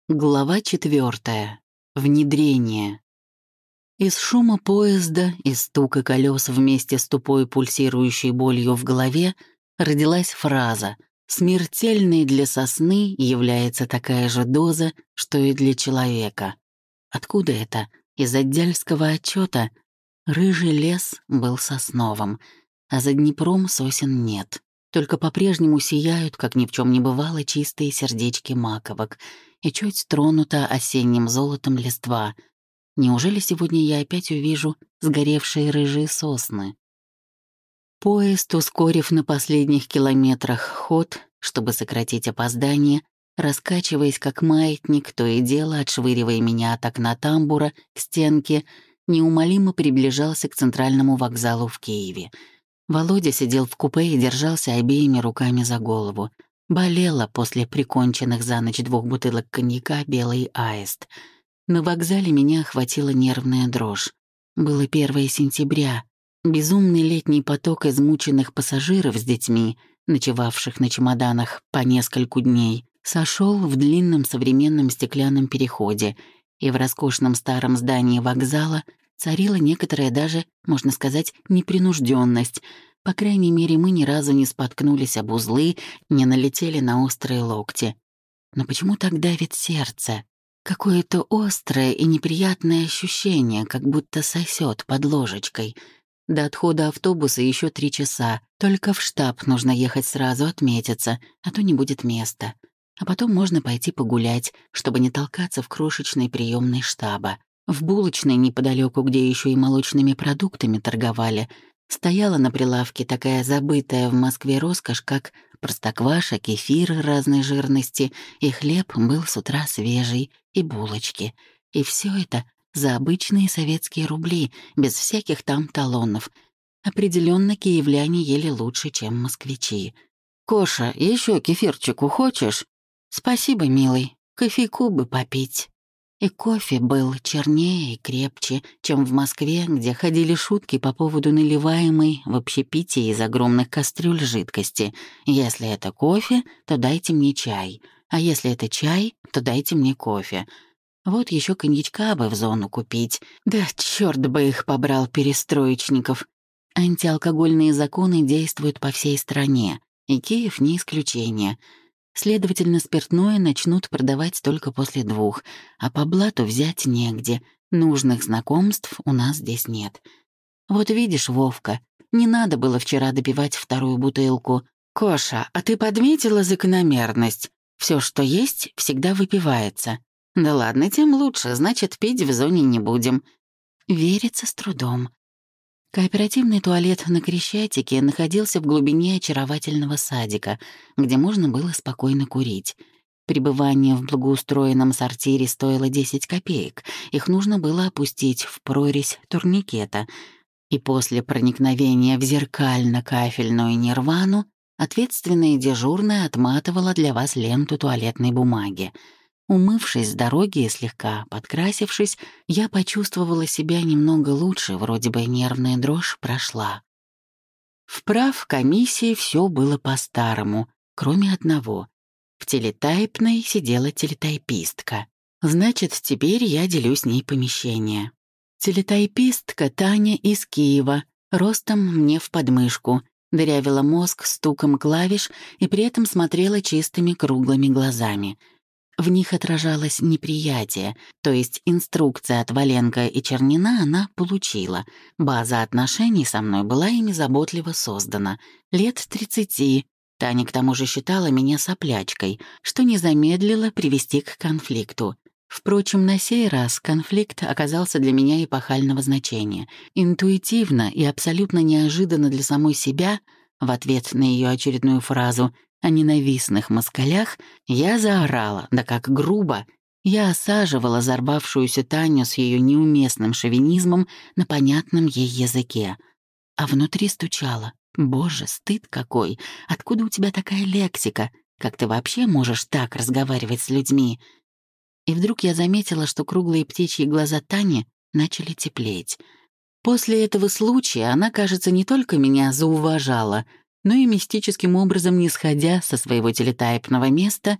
Глава 4. Внедрение. Из шума поезда, из стука колес вместе с тупой пульсирующей болью в голове родилась фраза «Смертельной для сосны является такая же доза, что и для человека». Откуда это? Из отдельского отчета. Рыжий лес был сосновым, а за Днепром сосен нет. Только по-прежнему сияют, как ни в чем не бывало, чистые сердечки маковок, и чуть тронута осенним золотом листва. Неужели сегодня я опять увижу сгоревшие рыжие сосны? Поезд, ускорив на последних километрах ход, чтобы сократить опоздание, раскачиваясь как маятник, то и дело отшвыривая меня от окна тамбура к стенке, неумолимо приближался к центральному вокзалу в Киеве. Володя сидел в купе и держался обеими руками за голову. Болела после приконченных за ночь 2 бутылок коньяка «Белый аист». На вокзале меня охватила нервная дрожь. Было 1 сентября. Безумный летний поток измученных пассажиров с детьми, ночевавших на чемоданах по нескольку дней, сошел в длинном современном стеклянном переходе, и в роскошном старом здании вокзала царила некоторая даже, можно сказать, непринужденность. По крайней мере, мы ни разу не споткнулись об узлы, не налетели на острые локти. Но почему так давит сердце? Какое-то острое и неприятное ощущение, как будто сосет под ложечкой. До отхода автобуса еще 3 часа. Только в штаб нужно ехать сразу, отметиться, а то не будет места. А потом можно пойти погулять, чтобы не толкаться в крошечной приемной штаба. В булочной неподалеку, где еще и молочными продуктами торговали, стояла на прилавке такая забытая в Москве роскошь, как простокваша, кефир разной жирности, и хлеб был с утра свежий, и булочки. И все это за обычные советские рубли, без всяких там талонов. Определенно киевляне ели лучше, чем москвичи. «Коша, еще кефирчику хочешь?» «Спасибо, милый, кофейку бы попить». И кофе был чернее и крепче, чем в Москве, где ходили шутки по поводу наливаемой в общепитии из огромных кастрюль жидкости. Если это кофе, то дайте мне чай, а если это чай, то дайте мне кофе. Вот еще коньячка бы в зону купить. Да черт бы их побрал, перестроечников. Антиалкогольные законы действуют по всей стране, и Киев не исключение. Следовательно, спиртное начнут продавать только после 2, а по блату взять негде. Нужных знакомств у нас здесь нет. Вот видишь, Вовка, не надо было вчера допивать 2 бутылку. Коша, а ты подметила закономерность? Все, что есть, всегда выпивается. Да ладно, тем лучше, значит, пить в зоне не будем. Верится с трудом. Кооперативный туалет на Крещатике находился в глубине очаровательного садика, где можно было спокойно курить. Пребывание в благоустроенном сортире стоило 10 копеек. Их нужно было опустить в прорезь турникета. И после проникновения в зеркально-кафельную нирвану ответственная дежурная отматывала для вас ленту туалетной бумаги. Умывшись с дороги и слегка подкрасившись, я почувствовала себя немного лучше, вроде бы нервная дрожь прошла. В правкомиссии все было по-старому, кроме одного. В телетайпной сидела телетайпистка. Значит, теперь я делю с ней помещение. Телетайпистка Таня из Киева, ростом мне в подмышку, дырявила мозг стуком клавиш и при этом смотрела чистыми круглыми глазами. В них отражалось неприятие, то есть инструкция от Валенко и Чернина она получила. База отношений со мной была ими заботливо создана. Лет 30. Таня к тому же считала меня соплячкой, что не замедлило привести к конфликту. Впрочем, на сей раз конфликт оказался для меня эпохального значения. Интуитивно и абсолютно неожиданно для самой себя, в ответ на ее очередную фразу о ненавистных москалях, я заорала, да как грубо. Я осаживала взорвавшуюся Таню с ее неуместным шовинизмом на понятном ей языке. А внутри стучало. «Боже, стыд какой! Откуда у тебя такая лексика? Как ты вообще можешь так разговаривать с людьми?» И вдруг я заметила, что круглые птичьи глаза Тани начали теплеть. После этого случая она, кажется, не только меня зауважала, но и мистическим образом, не сходя со своего телетайпного места,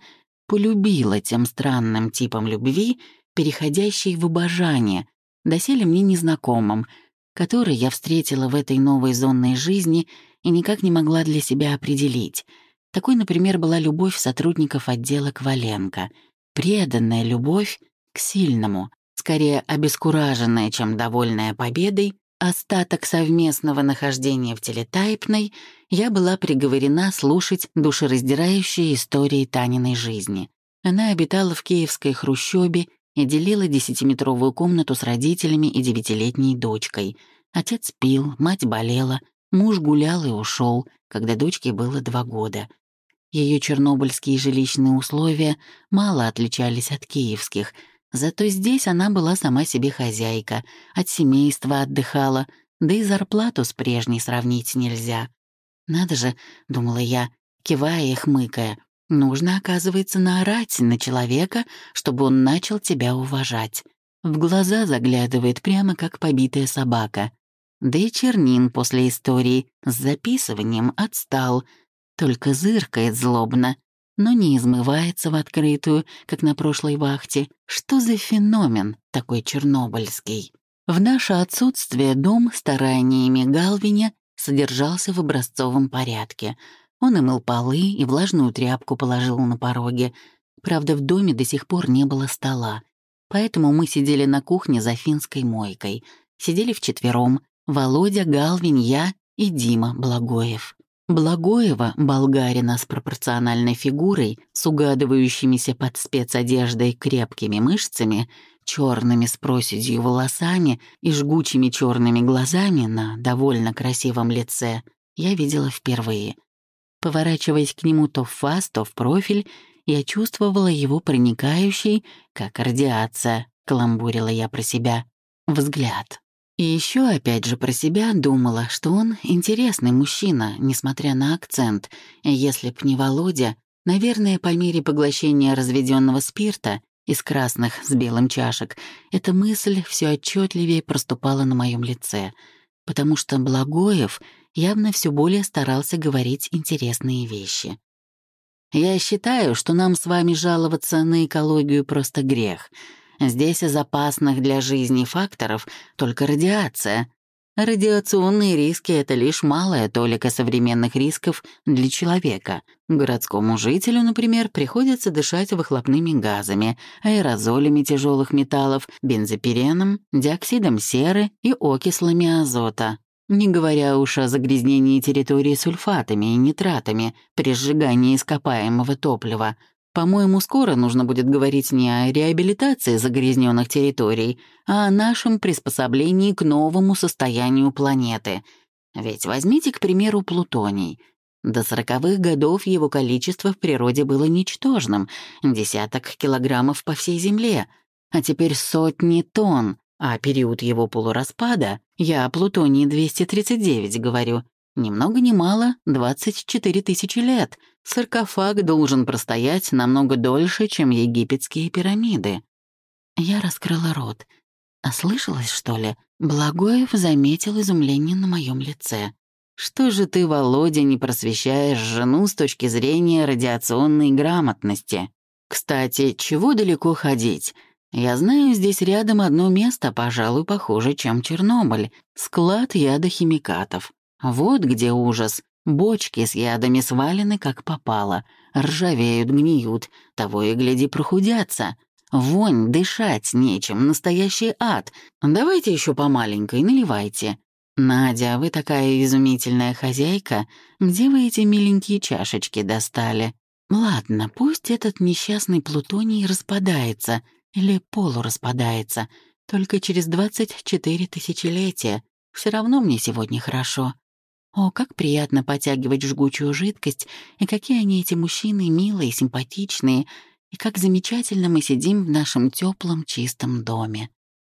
полюбила тем странным типом любви, переходящей в обожание, доселе мне незнакомым, который я встретила в этой новой зонной жизни и никак не могла для себя определить. Такой, например, была любовь сотрудников отдела Коваленко. Преданная любовь к сильному, скорее обескураженная, чем довольная победой. Остаток совместного нахождения в телетайпной я была приговорена слушать душераздирающие истории Таниной жизни. Она обитала в киевской хрущёбе и делила 10-метровую комнату с родителями и 9-летней дочкой. Отец пил, мать болела, муж гулял и ушел, когда дочке было 2 года. Ее чернобыльские жилищные условия мало отличались от киевских, зато здесь она была сама себе хозяйка, от семейства отдыхала, да и зарплату с прежней сравнить нельзя. «Надо же», — думала я, кивая и хмыкая, «нужно, оказывается, наорать на человека, чтобы он начал тебя уважать». В глаза заглядывает прямо как побитая собака. Да и Чернин после истории с записыванием отстал, только зыркает злобно, но не измывается в открытую, как на прошлой вахте. Что за феномен такой чернобыльский? В наше отсутствие дом стараниями Галвиня содержался в образцовом порядке. Он и мыл полы, и влажную тряпку положил на пороге. Правда, в доме до сих пор не было стола. Поэтому мы сидели на кухне за финской мойкой. Сидели вчетвером: Володя, Галвин, я и Дима Благоев. Благоева, болгарина с пропорциональной фигурой, с угадывающимися под спецодеждой крепкими мышцами, черными с проседью волосами и жгучими черными глазами на довольно красивом лице, я видела впервые. Поворачиваясь к нему то в фас, то в профиль, я чувствовала его проникающий, как радиация, каламбурила я про себя, взгляд. И еще опять же про себя думала, что он интересный мужчина, несмотря на акцент. И если б не Володя, наверное, по мере поглощения разведенного спирта из красных с белым чашек, эта мысль все отчетливее проступала на моем лице, потому что Благоев явно все более старался говорить интересные вещи. «Я считаю, что нам с вами жаловаться на экологию просто грех. Здесь из опасных для жизни факторов только радиация. Радиационные риски — это лишь малая толика современных рисков для человека. Городскому жителю, например, приходится дышать выхлопными газами, аэрозолями тяжелых металлов, бензопиреном, диоксидом серы и окислами азота. Не говоря уж о загрязнении территории сульфатами и нитратами при сжигании ископаемого топлива. По-моему, скоро нужно будет говорить не о реабилитации загрязненных территорий, а о нашем приспособлении к новому состоянию планеты. Ведь возьмите, к примеру, плутоний. До 40-х годов его количество в природе было ничтожным, десяток килограммов по всей Земле, а теперь сотни тонн, а период его полураспада, я о плутонии-239 говорю, ни много ни мало 24 тысячи лет. Саркофаг должен простоять намного дольше, чем египетские пирамиды. Я раскрыла рот. Ослышалась, что ли? Благоев заметил изумление на моем лице. «Что же ты, Володя, не просвещаешь жену с точки зрения радиационной грамотности? Кстати, чего далеко ходить? Я знаю, здесь рядом одно место, пожалуй, похуже, чем Чернобыль. Склад ядохимикатов. Вот где ужас. Бочки с ядами свалены как попало. Ржавеют, гниют, того и гляди прохудятся. Вонь, дышать нечем, настоящий ад. Давайте еще по маленькой, наливайте. Надя, вы такая изумительная хозяйка. Где вы эти миленькие чашечки достали? Ладно, пусть этот несчастный плутоний распадается или полураспадается, только через 24 тысячелетия. Все равно мне сегодня хорошо. О, как приятно потягивать жгучую жидкость, и какие они, эти мужчины, милые, симпатичные, и как замечательно мы сидим в нашем теплом чистом доме.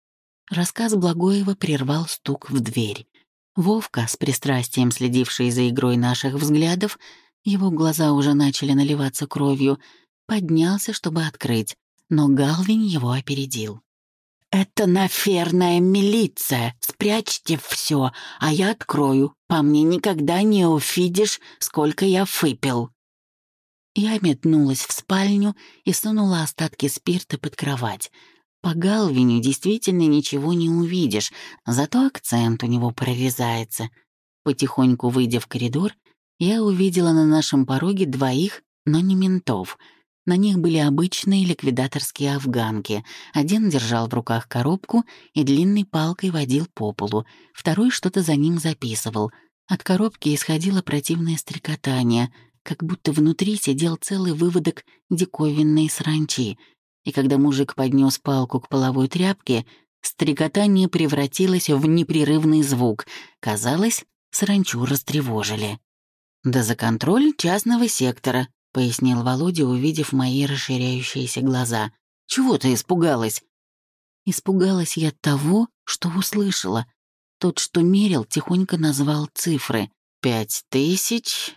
Рассказ Благоева прервал стук в дверь. Вовка, с пристрастием следивший за игрой наших взглядов, его глаза уже начали наливаться кровью, поднялся, чтобы открыть, но Галвин его опередил. «Это наферная милиция, спрячьте все, а я открою. По мне никогда не увидишь, сколько я выпил». Я метнулась в спальню и сунула остатки спирта под кровать. По Галвиню действительно ничего не увидишь, зато акцент у него прорезается. Потихоньку выйдя в коридор, я увидела на нашем пороге двоих, но не ментов. На них были обычные ликвидаторские афганки. Один держал в руках коробку и длинной палкой водил по полу, второй что-то за ним записывал. От коробки исходило противное стрекотание, как будто внутри сидел целый выводок диковинной саранчи. И когда мужик поднес палку к половой тряпке, стрекотание превратилось в непрерывный звук. Казалось, саранчу растревожили. «Да за контроль частного сектора», — пояснил Володя, увидев мои расширяющиеся глаза. «Чего ты испугалась?» Испугалась я того, что услышала. Тот, что мерил, тихонько назвал цифры. 5000,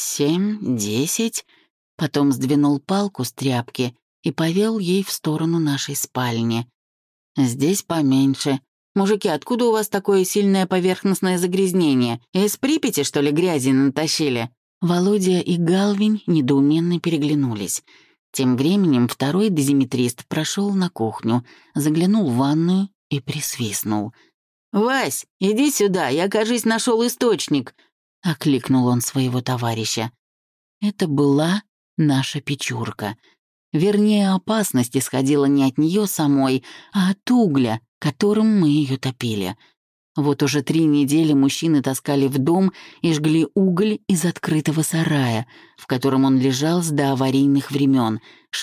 7, 10. Потом сдвинул палку с тряпки и повел ей в сторону нашей спальни. «Здесь поменьше. Мужики, откуда у вас такое сильное поверхностное загрязнение? Из Припяти, что ли, грязи натащили?» Володя и Галвин недоуменно переглянулись. Тем временем второй дозиметрист прошел на кухню, заглянул в ванную и присвистнул. «Вась, иди сюда, я, кажись, нашел источник!» — окликнул он своего товарища. Это была наша Печурка. Вернее, опасность исходила не от нее самой, а от угля, которым мы ее топили. Вот уже 3 недели мужчины таскали в дом и жгли уголь из открытого сарая, в котором он лежал с доаварийных времен,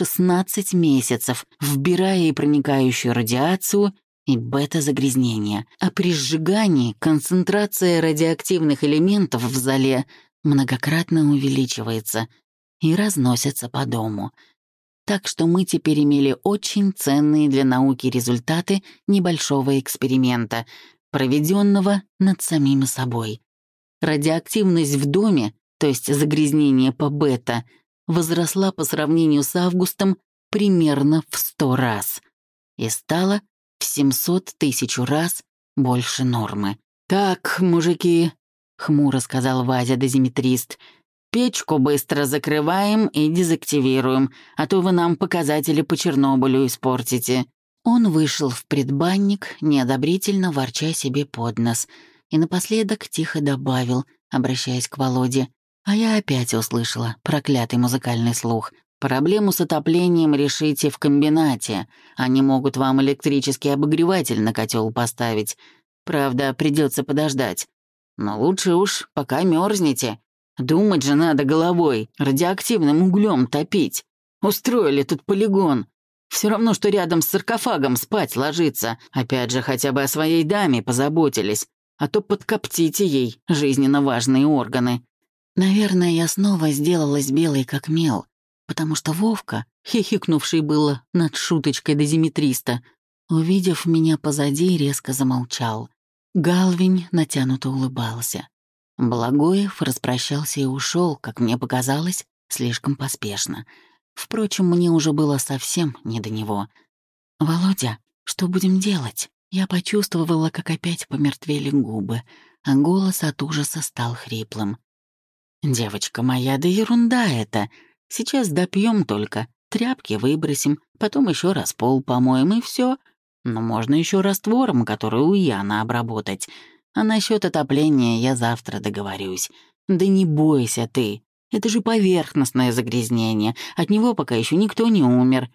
16 месяцев, вбирая и проникающую радиацию, и бета-загрязнение. А при сжигании концентрация радиоактивных элементов в зале многократно увеличивается и разносится по дому. Так что мы теперь имели очень ценные для науки результаты небольшого эксперимента, проведенного над самим собой. Радиоактивность в доме, то есть загрязнение по бета, возросла по сравнению с августом примерно в 100 раз и стала в 700 тысяч раз больше нормы. «Так, мужики», — хмуро сказал Вазя-дозиметрист, «печку быстро закрываем и дезактивируем, а то вы нам показатели по Чернобылю испортите». Он вышел в предбанник, неодобрительно ворча себе под нос, и напоследок тихо добавил, обращаясь к Володе, а я опять услышала проклятый музыкальный слух. «Проблему с отоплением решите в комбинате. Они могут вам электрический обогреватель на котел поставить. Правда, придется подождать. Но лучше уж, пока мерзнете. Думать же надо головой, радиоактивным углем топить. Устроили тут полигон. Все равно, что рядом с саркофагом спать ложиться. Опять же, хотя бы о своей даме позаботились, а то подкоптите ей жизненно важные органы». Наверное, я снова сделалась белой как мел, потому что Вовка, хихикнувший было над шуточкой дозиметриста, увидев меня позади, резко замолчал. Галвин натянуто улыбался. Благоев распрощался и ушел, как мне показалось, слишком поспешно. Впрочем, мне уже было совсем не до него. «Володя, что будем делать?» Я почувствовала, как опять помертвели губы, а голос от ужаса стал хриплым. «Девочка моя, да ерунда это. Сейчас допьем только, тряпки выбросим, потом еще раз пол помоем и все. Но можно еще раствором, который у Яна обработать. А насчет отопления я завтра договорюсь. Да не бойся ты. Это же поверхностное загрязнение. От него пока еще никто не умер».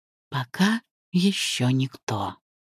Пока еще никто.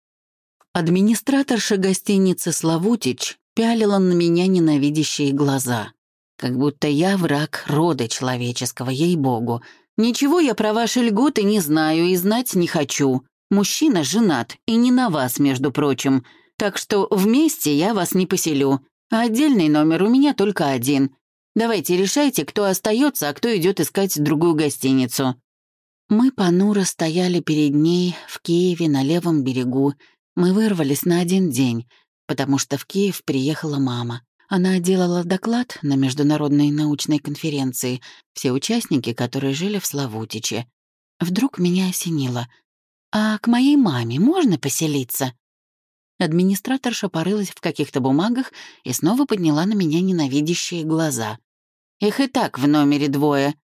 Администраторша гостиницы «Славутич» пялила на меня ненавидящие глаза. Как будто я враг рода человеческого, ей-богу. Ничего я про ваши льготы не знаю и знать не хочу. Мужчина женат, и не на вас, между прочим. Так что вместе я вас не поселю. А отдельный номер у меня только один. Давайте решайте, кто остается, а кто идет искать другую гостиницу». Мы понуро стояли перед ней в Киеве на левом берегу. Мы вырвались на 1 день, потому что в Киев приехала мама. Она делала доклад на международной научной конференции, все участники, которые жили в Славутиче. Вдруг меня осенило. «А к моей маме можно поселиться?» Администраторша порылась в каких-то бумагах и снова подняла на меня ненавидящие глаза. «Их и так в номере 2.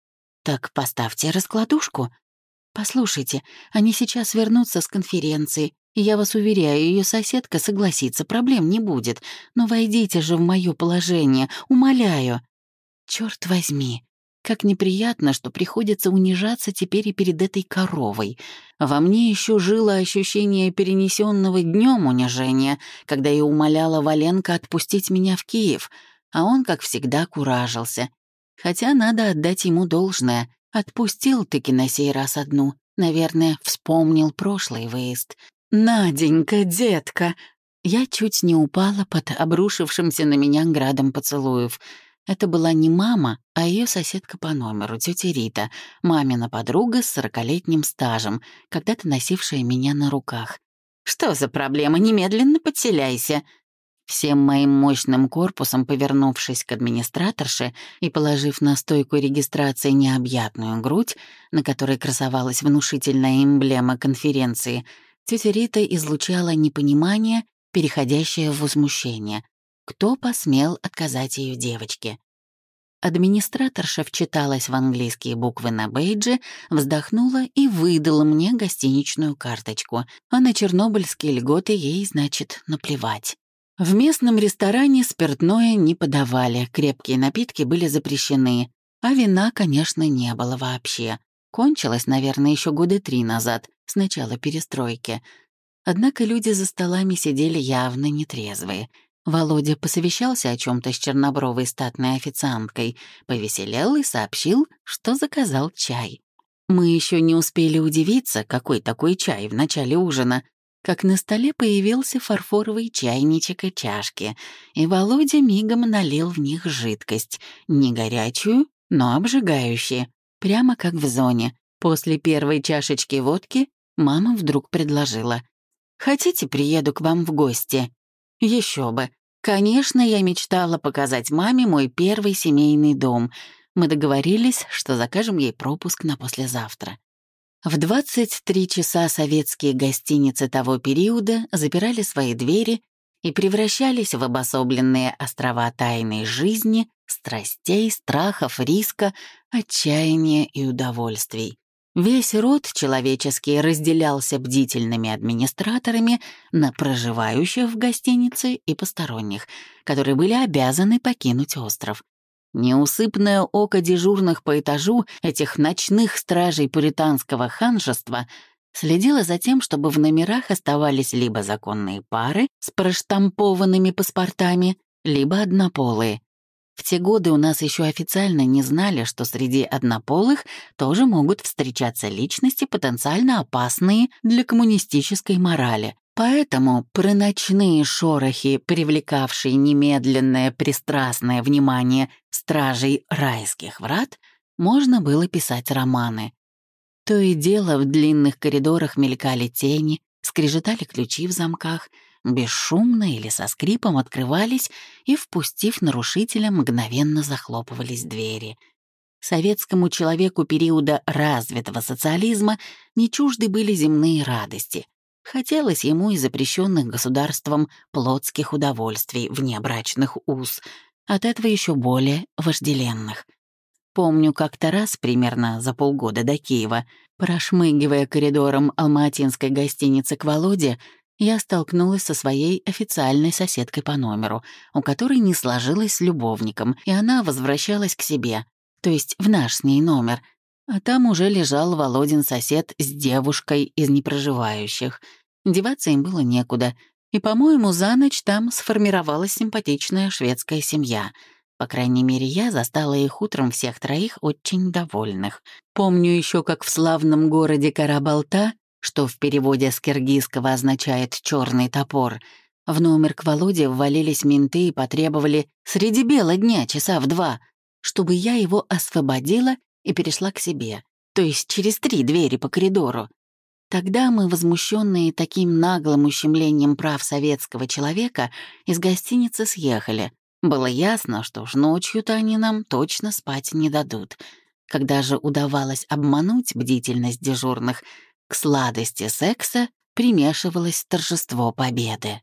«Так поставьте раскладушку. Послушайте, они сейчас вернутся с конференции, и я вас уверяю, ее соседка согласится, проблем не будет. Но войдите же в мое положение, умоляю». Черт возьми, как неприятно, что приходится унижаться теперь и перед этой коровой. Во мне еще жило ощущение перенесенного днем унижения, когда я умоляла Валенко отпустить меня в Киев, а он, как всегда, куражился. Хотя надо отдать ему должное. Отпустил-таки на сей раз одну. Наверное, вспомнил прошлый выезд. «Наденька, детка!» Я чуть не упала под обрушившимся на меня градом поцелуев. Это была не мама, а ее соседка по номеру, тетя Рита, мамина подруга с 40-летним стажем, когда-то носившая меня на руках. «Что за проблема? Немедленно подселяйся!» Всем моим мощным корпусом, повернувшись к администраторше и положив на стойку регистрации необъятную грудь, на которой красовалась внушительная эмблема конференции, тетя Рита излучала непонимание, переходящее в возмущение. Кто посмел отказать ее девочке? Администраторша вчиталась в английские буквы на бейдже, вздохнула и выдала мне гостиничную карточку, а на чернобыльские льготы ей, значит, наплевать. В местном ресторане спиртное не подавали, крепкие напитки были запрещены, а вина, конечно, не было вообще. Кончилось, наверное, еще года 3 назад, с начала перестройки. Однако люди за столами сидели явно нетрезвые. Володя посовещался о чем то с чернобровой статной официанткой, повеселел и сообщил, что заказал чай. Мы еще не успели удивиться, какой такой чай в начале ужина, как на столе появился фарфоровый чайничек и чашки, и Володя мигом налил в них жидкость, не горячую, но обжигающую, прямо как в зоне. После первой чашечки водки мама вдруг предложила: «Хотите, приеду к вам в гости?» Еще бы. Конечно, я мечтала показать маме мой первый семейный дом. Мы договорились, что закажем ей пропуск на послезавтра. В 23 часа советские гостиницы того периода запирали свои двери и превращались в обособленные острова тайной жизни, страстей, страхов, риска, отчаяния и удовольствий. Весь род человеческий разделялся бдительными администраторами на проживающих в гостинице и посторонних, которые были обязаны покинуть остров. Неусыпное око дежурных по этажу этих ночных стражей пуританского ханжества следило за тем, чтобы в номерах оставались либо законные пары с проштампованными паспортами, либо однополые. В те годы у нас еще официально не знали, что среди однополых тоже могут встречаться личности, потенциально опасные для коммунистической морали. Поэтому про ночные шорохи, привлекавшие немедленное пристрастное внимание стражей райских врат, можно было писать романы. То и дело в длинных коридорах мелькали тени, скрежетали ключи в замках, бесшумно или со скрипом открывались и, впустив нарушителя, мгновенно захлопывались двери. Советскому человеку периода развитого социализма не чужды были земные радости. Хотелось ему и запрещенных государством плотских удовольствий, внебрачных уз, от этого еще более вожделенных. Помню, как-то раз, примерно за полгода до Киева, прошмыгивая коридором алматинской гостиницы к Володе, я столкнулась со своей официальной соседкой по номеру, у которой не сложилось с любовником, и она возвращалась к себе, то есть в наш с ней номер, а там уже лежал Володин сосед с девушкой из непроживающих. Деваться им было некуда, и, по-моему, за ночь там сформировалась симпатичная шведская семья. По крайней мере, я застала их утром всех троих очень довольных. Помню еще, как в славном городе Карабалта, что в переводе с киргизского означает «черный топор», в номер к Володе ввалились менты и потребовали среди бела дня, часа в 2, чтобы я его освободила и перешла к себе, то есть через 3 двери по коридору. Тогда мы, возмущенные таким наглым ущемлением прав советского человека, из гостиницы съехали. Было ясно, что уж ночью-то они нам точно спать не дадут. Когда же удавалось обмануть бдительность дежурных, к сладости секса примешивалось торжество победы.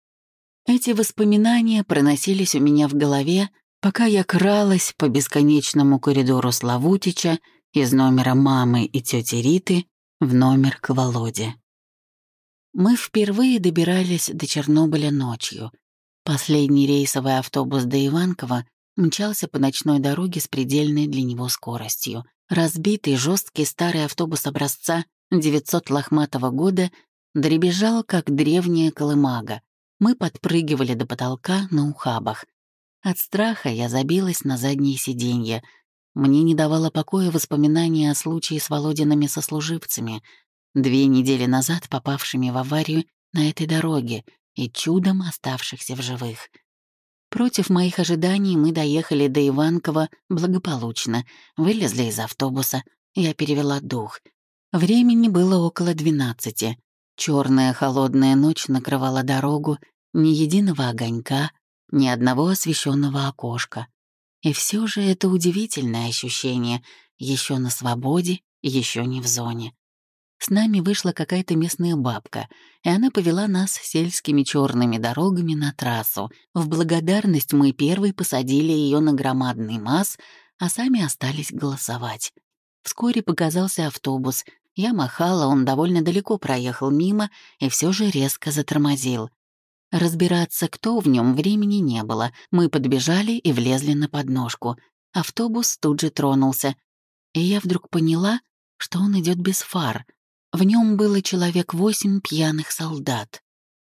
Эти воспоминания проносились у меня в голове, пока я кралась по бесконечному коридору Славутича из номера мамы и тети Риты в номер к Володе. Мы впервые добирались до Чернобыля ночью. Последний рейсовый автобус до Иванкова мчался по ночной дороге с предельной для него скоростью. Разбитый, жесткий старый автобус образца 900 лохматого года дребезжал, как древняя колымага. Мы подпрыгивали до потолка на ухабах. От страха я забилась на заднее сиденье. Мне не давало покоя воспоминания о случае с Володиными сослуживцами, 2 недели назад попавшими в аварию на этой дороге и чудом оставшихся в живых. Против моих ожиданий мы доехали до Иванкова благополучно, вылезли из автобуса, я перевела дух. Времени было около 12. Черная холодная ночь накрывала дорогу, ни единого огонька, ни одного освещенного окошка. И все же это удивительное ощущение — еще на свободе, еще не в зоне. С нами вышла какая-то местная бабка, и она повела нас сельскими черными дорогами на трассу. В благодарность мы первой посадили ее на громадный МАЗ, а сами остались голосовать. Вскоре показался автобус. Я махала, он довольно далеко проехал мимо и все же резко затормозил. Разбираться, кто в нем, времени не было. Мы подбежали и влезли на подножку. Автобус тут же тронулся. И я вдруг поняла, что он идет без фар. В нем было человек 8 пьяных солдат.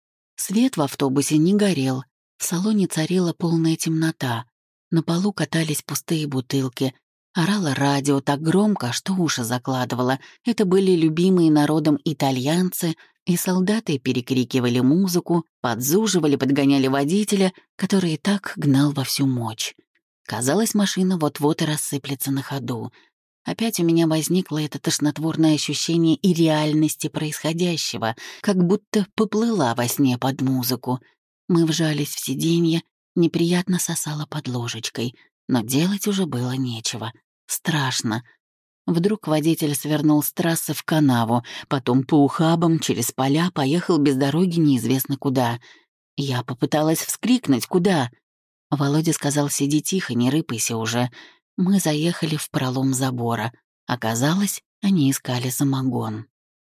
Свет в автобусе не горел, в салоне царила полная темнота. На полу катались пустые бутылки. Орало радио так громко, что уши закладывало. Это были любимые народом итальянцы, и солдаты перекрикивали музыку, подзуживали, подгоняли водителя, который и так гнал во всю мощь. Казалось, машина вот-вот и рассыплется на ходу. Опять у меня возникло это тошнотворное ощущение и реальности происходящего, как будто поплыла во сне под музыку. Мы вжались в сиденье, неприятно сосало под ложечкой, но делать уже было нечего. Страшно. Вдруг водитель свернул с трассы в канаву, потом по ухабам через поля поехал без дороги неизвестно куда. Я попыталась вскрикнуть «Куда?». Володя сказал «Сиди тихо, не рыпайся уже». Мы заехали в пролом забора. Оказалось, они искали самогон.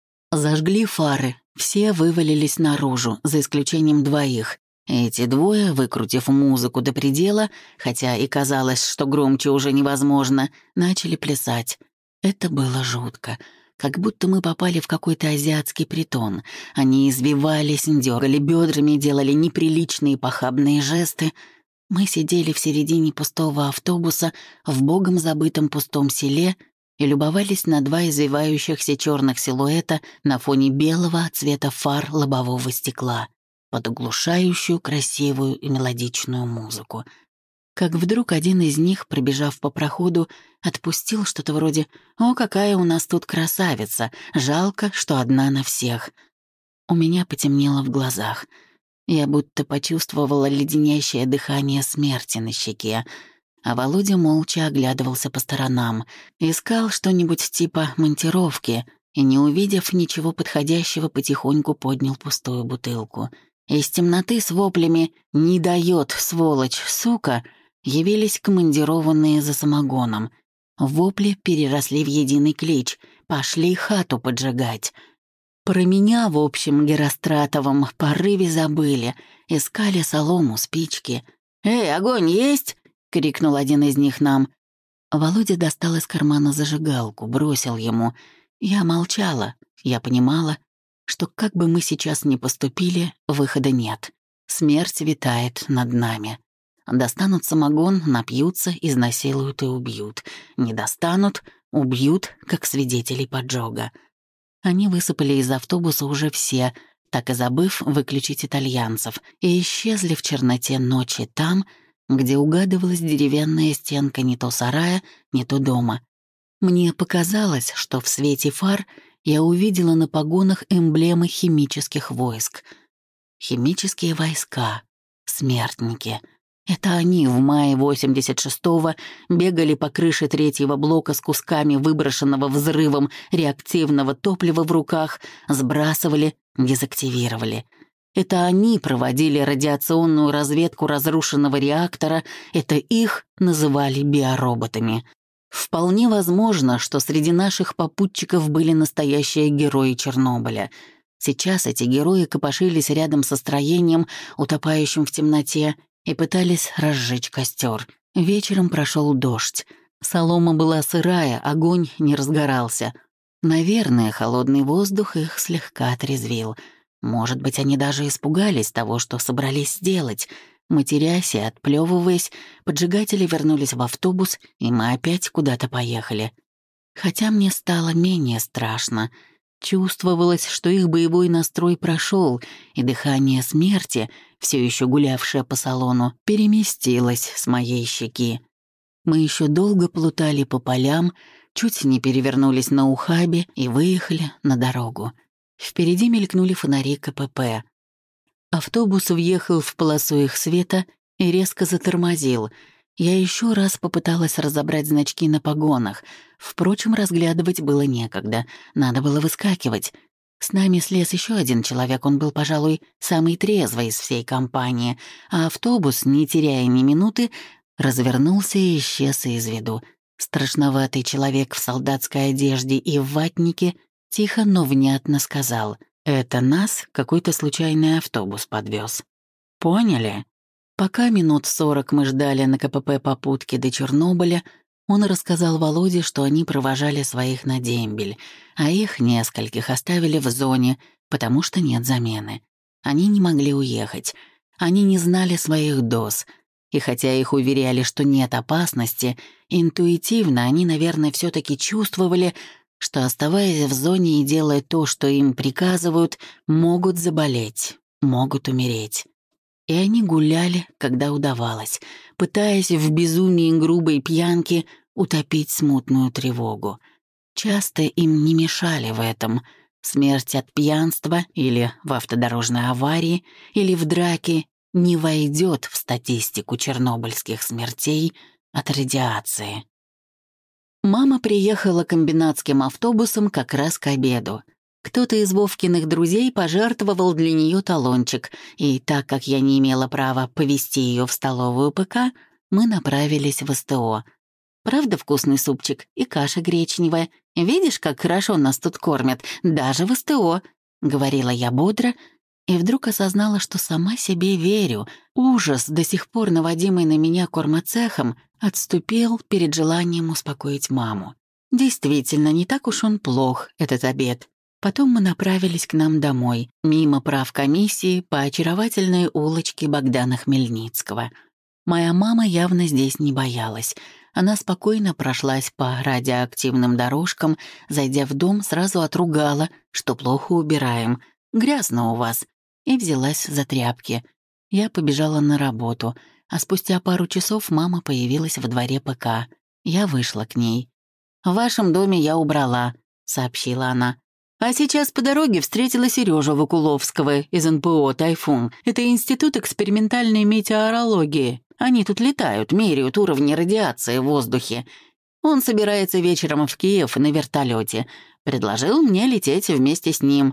Зажгли фары, все вывалились наружу, за исключением 2. Эти 2, выкрутив музыку до предела, хотя и казалось, что громче уже невозможно, начали плясать. Это было жутко. Как будто мы попали в какой-то азиатский притон. Они извивались, дергали бедрами, делали неприличные похабные жесты. Мы сидели в середине пустого автобуса в богом забытом пустом селе и любовались на 2 извивающихся черных силуэта на фоне белого цвета фар лобового стекла под оглушающую, красивую и мелодичную музыку. Как вдруг один из них, пробежав по проходу, отпустил что-то вроде «О, какая у нас тут красавица! Жалко, что одна на всех!». У меня потемнело в глазах. Я будто почувствовала леденящее дыхание смерти на щеке, а Володя молча оглядывался по сторонам, искал что-нибудь типа монтировки и, не увидев ничего подходящего, потихоньку поднял пустую бутылку. Из темноты с воплями «Не дает, сволочь, сука!» явились командированные за самогоном. Вопли переросли в единый клич «Пошли хату поджигать!». Про меня, в общем, Геростратовом порыве забыли, искали солому, спички. «Эй, огонь есть?» — крикнул один из них нам. Володя достал из кармана зажигалку, бросил ему. Я молчала, я понимала, что как бы мы сейчас ни поступили, выхода нет. Смерть витает над нами. Достанут самогон, напьются, изнасилуют и убьют. Не достанут — убьют, как свидетелей поджога. Они высыпали из автобуса уже все, так и забыв выключить итальянцев, и исчезли в черноте ночи там, где угадывалась деревянная стенка не то сарая, не то дома. Мне показалось, что в свете фар я увидела на погонах эмблемы химических войск. Химические войска, смертники. Это они в мае 86-го бегали по крыше 3-го блока с кусками выброшенного взрывом реактивного топлива в руках, сбрасывали, дезактивировали. Это они проводили радиационную разведку разрушенного реактора, это их называли биороботами. Вполне возможно, что среди наших попутчиков были настоящие герои Чернобыля. Сейчас эти герои копошились рядом со строением, утопающим в темноте, и пытались разжечь костер. Вечером прошел дождь. Солома была сырая, огонь не разгорался. Наверное, холодный воздух их слегка отрезвил. Может быть, они даже испугались того, что собрались сделать. Матерясь и отплёвываясь, поджигатели вернулись в автобус, и мы опять куда-то поехали. Хотя мне стало менее страшно. Чувствовалось, что их боевой настрой прошел, и дыхание смерти, все еще гулявшее по салону, переместилось с моей щеки. Мы еще долго плутали по полям, чуть не перевернулись на ухабе и выехали на дорогу. Впереди мелькнули фонари КПП. Автобус въехал в полосу их света и резко затормозил. Я еще раз попыталась разобрать значки на погонах. Впрочем, разглядывать было некогда, надо было выскакивать. С нами слез еще один человек, он был, пожалуй, самый трезвый из всей компании, а автобус, не теряя ни минуты, развернулся и исчез из виду. Страшноватый человек в солдатской одежде и в ватнике тихо, но внятно сказал: «Это нас какой-то случайный автобус подвез. Поняли?» Пока минут 40 мы ждали на КПП попутки до Чернобыля, он рассказал Володе, что они провожали своих на дембель, а их нескольких оставили в зоне, потому что нет замены. Они не могли уехать. Они не знали своих доз. И хотя их уверяли, что нет опасности, интуитивно они, наверное, все таки чувствовали, что, оставаясь в зоне и делая то, что им приказывают, могут заболеть, могут умереть. И они гуляли, когда удавалось, пытаясь в безумии грубой пьянки утопить смутную тревогу. Часто им не мешали в этом. Смерть от пьянства или в автодорожной аварии, или в драке не войдет в статистику чернобыльских смертей от радиации. Мама приехала комбинатским автобусом как раз к обеду. Кто-то из Вовкиных друзей пожертвовал для нее талончик, и так как я не имела права повезти ее в столовую ПК, мы направились в СТО. Правда, вкусный супчик и каша гречневая. Видишь, как хорошо нас тут кормят, даже в СТО, — говорила я бодро, и вдруг осознала, что сама себе верю. Ужас, до сих пор наводимый на меня кормоцехом, отступил перед желанием успокоить маму. Действительно, не так уж он плох, этот обед. Потом мы направились к нам домой, мимо правкомиссии по очаровательной улочке Богдана Хмельницкого. Моя мама явно здесь не боялась. Она спокойно прошлась по радиоактивным дорожкам, зайдя в дом, сразу отругала, что плохо убираем. «Грязно у вас», и взялась за тряпки. Я побежала на работу, а спустя пару часов мама появилась во дворе ПК. Я вышла к ней. «В вашем доме я убрала», — сообщила она. «А сейчас по дороге встретила Сережу Вакуловского из НПО «Тайфун». Это Институт экспериментальной метеорологии. Они тут летают, меряют уровни радиации в воздухе. Он собирается вечером в Киев на вертолете. Предложил мне лететь вместе с ним».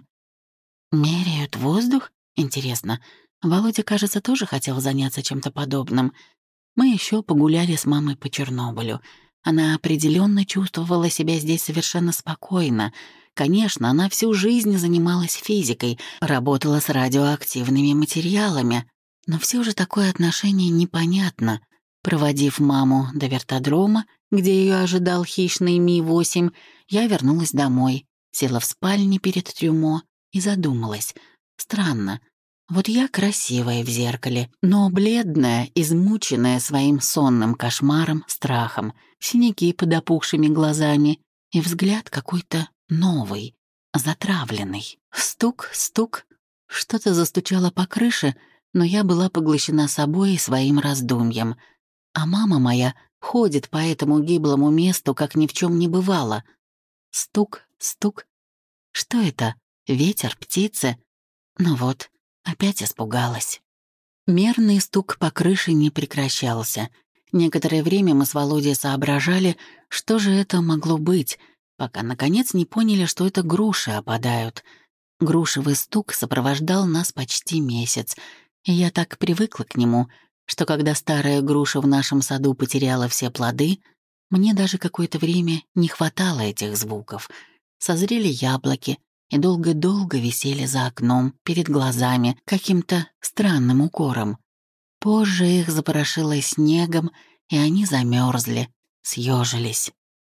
«Меряют воздух? Интересно. Володя, кажется, тоже хотел заняться чем-то подобным. Мы еще погуляли с мамой по Чернобылю. Она определенно чувствовала себя здесь совершенно спокойно. Конечно, она всю жизнь занималась физикой, работала с радиоактивными материалами, но все же такое отношение непонятно. Проводив маму до вертодрома, где ее ожидал хищный Ми-8, я вернулась домой, села в спальне перед трюмо и задумалась. Странно. Вот я красивая в зеркале, но бледная, измученная своим сонным кошмаром, страхом, синяки под опухшими глазами и взгляд какой-то новый, затравленный. Стук, стук. Что-то застучало по крыше, но я была поглощена собой и своим раздумьем. А мама моя ходит по этому гиблому месту, как ни в чем не бывало. Стук, стук. Что это? Ветер, птицы? Ну вот, опять испугалась. Мерный стук по крыше не прекращался. Некоторое время мы с Володей соображали, что же это могло быть, пока, наконец, не поняли, что это груши опадают. Грушевый стук сопровождал нас почти месяц, и я так привыкла к нему, что когда старая груша в нашем саду потеряла все плоды, Мне даже какое-то время не хватало этих звуков. Созрели яблоки и долго-долго висели за окном, перед глазами, каким-то странным укором. Позже их запорошило снегом, и они замерзли, съежились.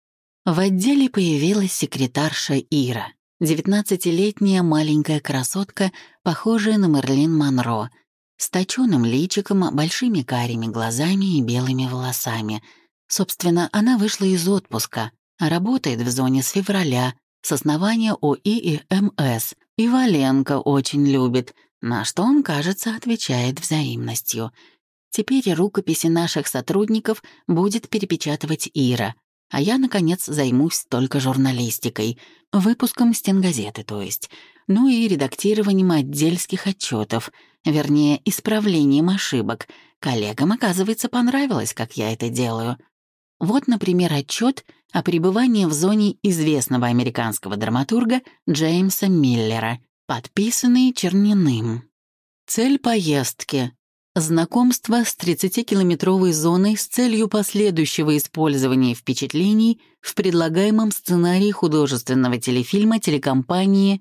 В отделе появилась секретарша Ира, 19-летняя маленькая красотка, похожая на Мерлин Монро, с точёным личиком, большими карими глазами и белыми волосами. Собственно, она вышла из отпуска, а работает в зоне с февраля, с основания ОИ и МС, и Валенко очень любит, на что он, кажется, отвечает взаимностью. Теперь рукописи наших сотрудников будет перепечатывать Ира, а я, наконец, займусь только журналистикой, выпуском стенгазеты, то есть, ну и редактированием отдельских отчетов, вернее, исправлением ошибок. Коллегам, оказывается, понравилось, как я это делаю. Вот, например, отчет о пребывании в зоне известного американского драматурга Джеймса Миллера, подписанный Черниным. Цель поездки — знакомство с 30-километровой зоной с целью последующего использования впечатлений в предлагаемом сценарии художественного телефильма телекомпании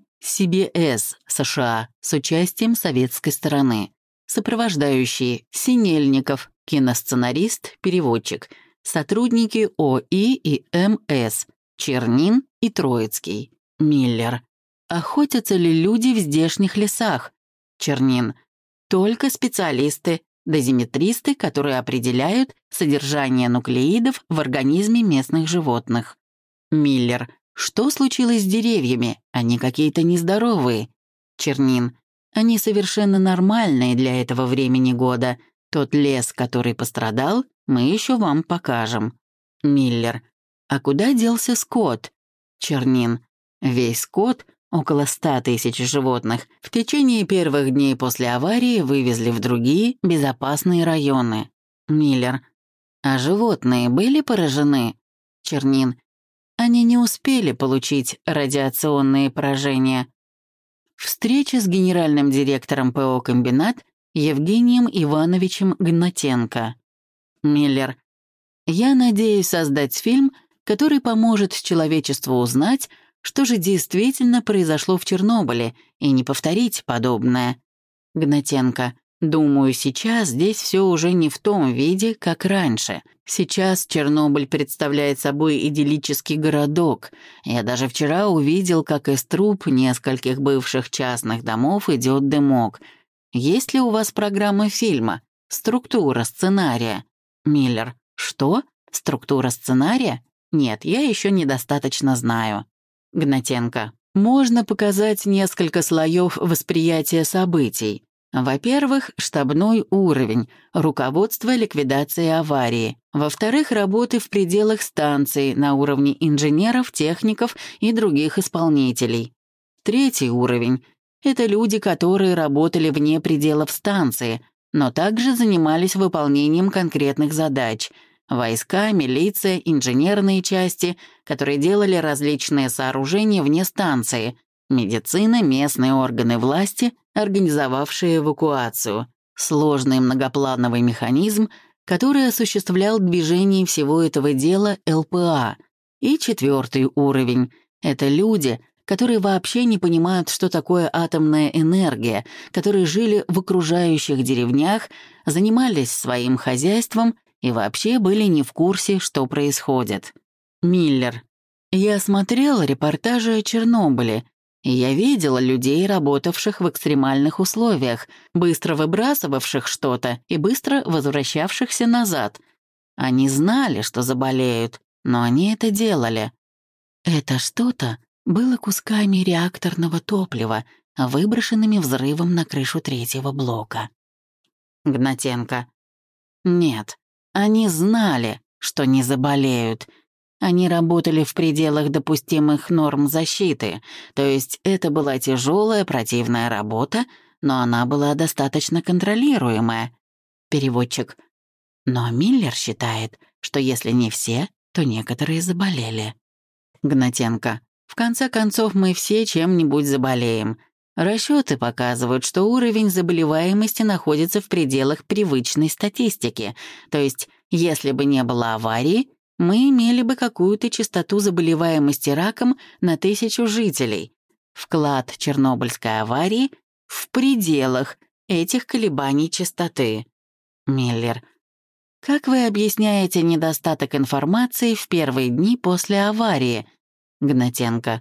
CBS США с участием советской стороны. Сопровождающие: Синельников, киносценарист, переводчик, сотрудники ОИ и МС, Чернин и Троицкий. Миллер. Охотятся ли люди в здешних лесах? Чернин. Только специалисты, дозиметристы, которые определяют содержание нуклеидов в организме местных животных. Миллер. Что случилось с деревьями? Они какие-то нездоровые. Чернин. Они совершенно нормальные для этого времени года. Тот лес, который пострадал, мы еще вам покажем. Миллер. А куда делся скот? Чернин. Весь скот, около 100 тысяч животных, в течение первых дней после аварии вывезли в другие безопасные районы. Миллер. А животные были поражены? Чернин. Они не успели получить радиационные поражения. Встреча с генеральным директором ПО «Комбинат» Евгением Ивановичем Гнатенко. Миллер. Я надеюсь создать фильм, который поможет человечеству узнать, что же действительно произошло в Чернобыле, и не повторить подобное. Гнатенко. Думаю, сейчас здесь все уже не в том виде, как раньше. Сейчас Чернобыль представляет собой идиллический городок. Я даже вчера увидел, как из труб нескольких бывших частных домов идет дымок. Есть ли у вас программа фильма? Структура сценария? Миллер. Что? Структура сценария? Нет, я еще недостаточно знаю. Гнатенко. Можно показать несколько слоев восприятия событий. Во-первых, штабной уровень, руководство ликвидацией аварии. Во-вторых, работы в пределах станции на уровне инженеров, техников и других исполнителей. Третий уровень — это люди, которые работали вне пределов станции, но также занимались выполнением конкретных задач. Войска, милиция, инженерные части, которые делали различные сооружения вне станции, медицина, местные органы власти, организовавшие эвакуацию, сложный многоплановый механизм, который осуществлял движение всего этого дела ЛПА. И четвертый уровень — это люди, которые вообще не понимают, что такое атомная энергия, которые жили в окружающих деревнях, занимались своим хозяйством и вообще были не в курсе, что происходит. Миллер. Я смотрел репортажи о Чернобыле, и я видела людей, работавших в экстремальных условиях, быстро выбрасывавших что-то и быстро возвращавшихся назад. Они знали, что заболеют, но они это делали. Это что-то было кусками реакторного топлива, выброшенными взрывом на крышу третьего блока. Гнатенко. Нет, они знали, что не заболеют. Они работали в пределах допустимых норм защиты, то есть это была тяжелая противная работа, но она была достаточно контролируемая. Переводчик. Но Миллер считает, что если не все, то некоторые заболели. Гнатенко. В конце концов, мы все чем-нибудь заболеем. Расчеты показывают, что уровень заболеваемости находится в пределах привычной статистики, то есть если бы не было аварии, мы имели бы какую-то частоту заболеваемости раком на 1000 жителей. Вклад Чернобыльской аварии в пределах этих колебаний частоты. Миллер. Как вы объясняете недостаток информации в первые дни после аварии? Гнатенко.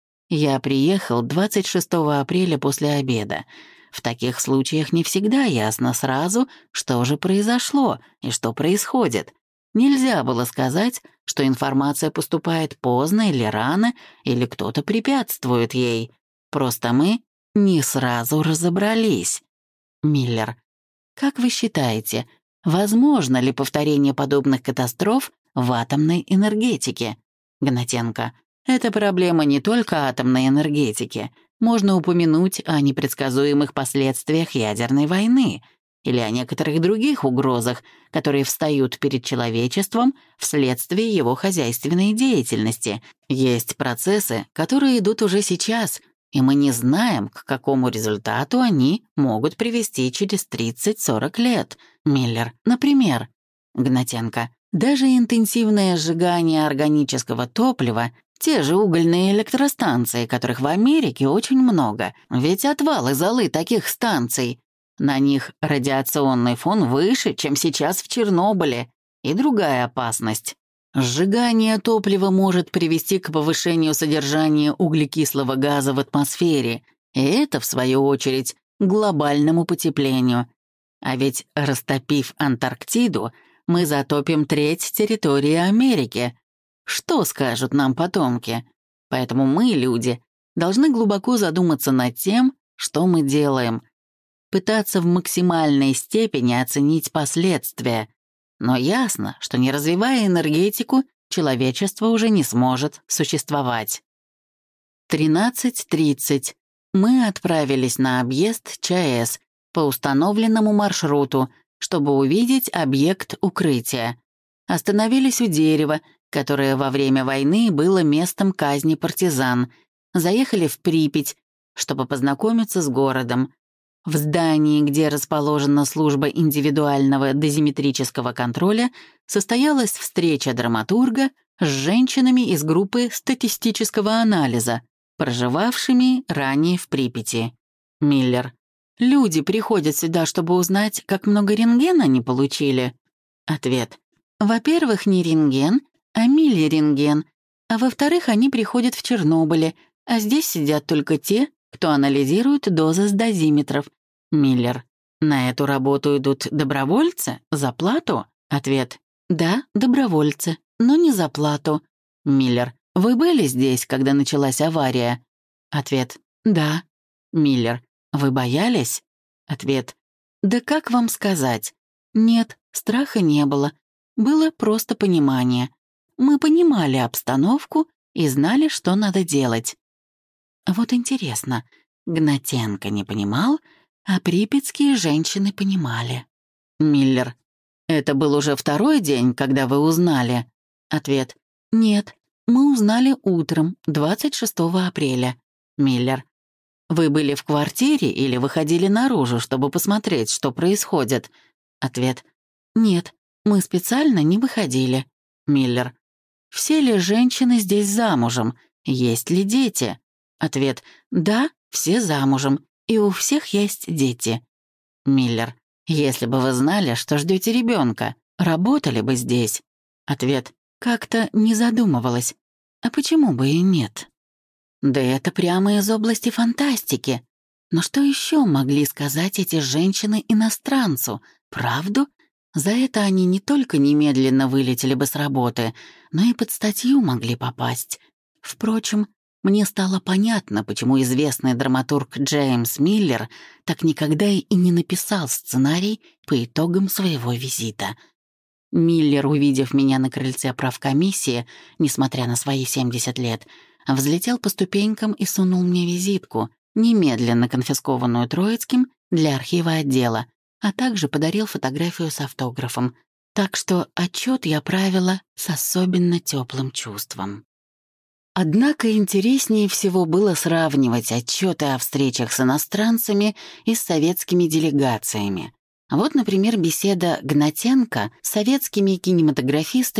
Я приехал 26 апреля после обеда. В таких случаях не всегда ясно сразу, что же произошло и что происходит. Нельзя было сказать, что информация поступает поздно или рано, или кто-то препятствует ей. Просто мы не сразу разобрались. Миллер. Как вы считаете, возможно ли повторение подобных катастроф в атомной энергетике? Гнатенко. Это проблема не только атомной энергетики. Можно упомянуть о непредсказуемых последствиях ядерной войны или о некоторых других угрозах, которые встают перед человечеством вследствие его хозяйственной деятельности. Есть процессы, которые идут уже сейчас, и мы не знаем, к какому результату они могут привести через 30-40 лет. Миллер. Например. Гнатенко. Даже интенсивное сжигание органического топлива, те же угольные электростанции, которых в Америке очень много, ведь отвалы золы таких станций. На них радиационный фон выше, чем сейчас в Чернобыле. И другая опасность. Сжигание топлива может привести к повышению содержания углекислого газа в атмосфере, и это, в свою очередь, к глобальному потеплению. А ведь, растопив Антарктиду, мы затопим треть территории Америки. Что скажут нам потомки? Поэтому мы, люди, должны глубоко задуматься над тем, что мы делаем, пытаться в максимальной степени оценить последствия. Но ясно, что не развивая энергетику, человечество уже не сможет существовать. 13:30. Мы отправились на объезд ЧАЭС по установленному маршруту, чтобы увидеть объект укрытия. Остановились у дерева, которое во время войны было местом казни партизан. Заехали в Припять, чтобы познакомиться с городом. В здании, где расположена служба индивидуального дозиметрического контроля, состоялась встреча драматурга с женщинами из группы статистического анализа, проживавшими ранее в Припяти. Миллер. Люди приходят сюда, чтобы узнать, как много рентгена они получили. Ответ. Во-первых, не рентген, а миллирентген. А во-вторых, они приходят в Чернобыле, а здесь сидят только те, кто анализирует дозы с дозиметров. Миллер. На эту работу идут добровольцы? За плату? Ответ. Да, добровольцы, но не за плату. Миллер. Вы были здесь, когда началась авария? Ответ. Да. Миллер. Вы боялись? Ответ. Да как вам сказать? Нет, страха не было. Было просто понимание. Мы понимали обстановку и знали, что надо делать. Вот интересно, Гнатенко не понимал, а припятские женщины понимали. Миллер. Это был уже второй день, когда вы узнали? Ответ. Нет, мы узнали утром, 26 апреля. Миллер. Вы были в квартире или выходили наружу, чтобы посмотреть, что происходит? Ответ. Нет, мы специально не выходили. Миллер. Все ли женщины здесь замужем? Есть ли дети? Ответ. Да, все замужем, и у всех есть дети. Миллер. Если бы вы знали, что ждете ребенка, работали бы здесь? Ответ. Как-то не задумывалась. А почему бы и нет? Да это прямо из области фантастики. Но что еще могли сказать эти женщины иностранцу? Правду? За это они не только немедленно вылетели бы с работы, но и под статью могли попасть. Впрочем, мне стало понятно, почему известный драматург Джеймс Миллер так никогда и не написал сценарий по итогам своего визита. Миллер, увидев меня на крыльце правкомиссии, несмотря на свои 70 лет, взлетел по ступенькам и сунул мне визитку, немедленно конфискованную Троицким для архива отдела, а также подарил фотографию с автографом. Так что отчет я правила с особенно теплым чувством. Однако интереснее всего было сравнивать отчеты о встречах с иностранцами и с советскими делегациями. Вот, например, беседа Гнатенко с советскими кинематографистами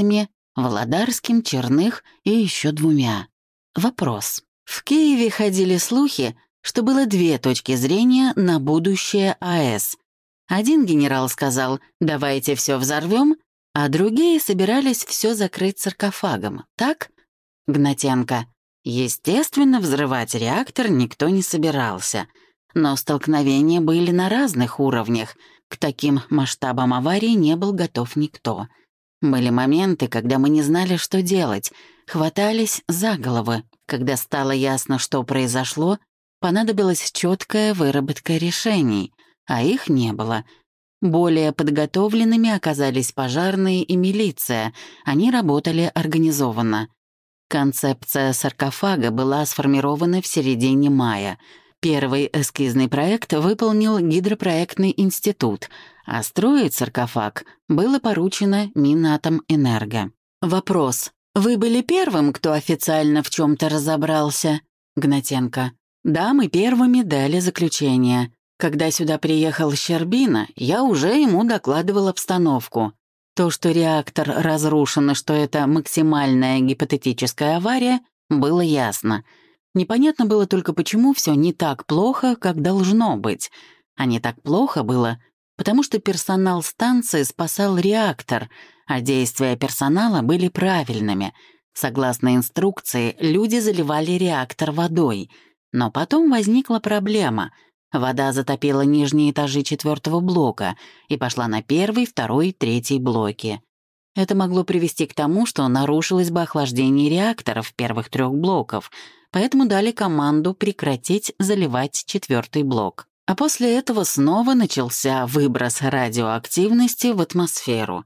Володарским, Черных и еще 2. Вопрос. В Киеве ходили слухи, что было 2 точки зрения на будущее АЭС. Один генерал сказал «давайте все взорвем», а другие собирались все закрыть саркофагом, так? Гнатенко. Естественно, взрывать реактор никто не собирался. Но столкновения были на разных уровнях. К таким масштабам аварии не был готов никто. Были моменты, когда мы не знали, что делать, хватались за головы. Когда стало ясно, что произошло, понадобилась четкая выработка решений, а их не было. Более подготовленными оказались пожарные и милиция, они работали организованно. Концепция саркофага была сформирована в середине мая. Первый эскизный проект выполнил гидропроектный институт, а строить саркофаг было поручено Минатомэнерго. Вопрос. Вы были первым, кто официально в чем-то разобрался? Гнатенко. Да, мы первыми дали заключение. Когда сюда приехал Щербина, я уже ему докладывал обстановку. То, что реактор разрушен и что это максимальная гипотетическая авария, было ясно. Непонятно было только, почему все не так плохо, как должно быть. А не так плохо было, потому что персонал станции спасал реактор, а действия персонала были правильными. Согласно инструкции, люди заливали реактор водой. Но потом возникла проблема. Вода затопила нижние этажи 4-го блока и пошла на 1-й, 2-й, 3-й блоки. Это могло привести к тому, что нарушилось бы охлаждение реакторов первых 3 блоков, поэтому дали команду прекратить заливать 4-й блок. А после этого снова начался выброс радиоактивности в атмосферу.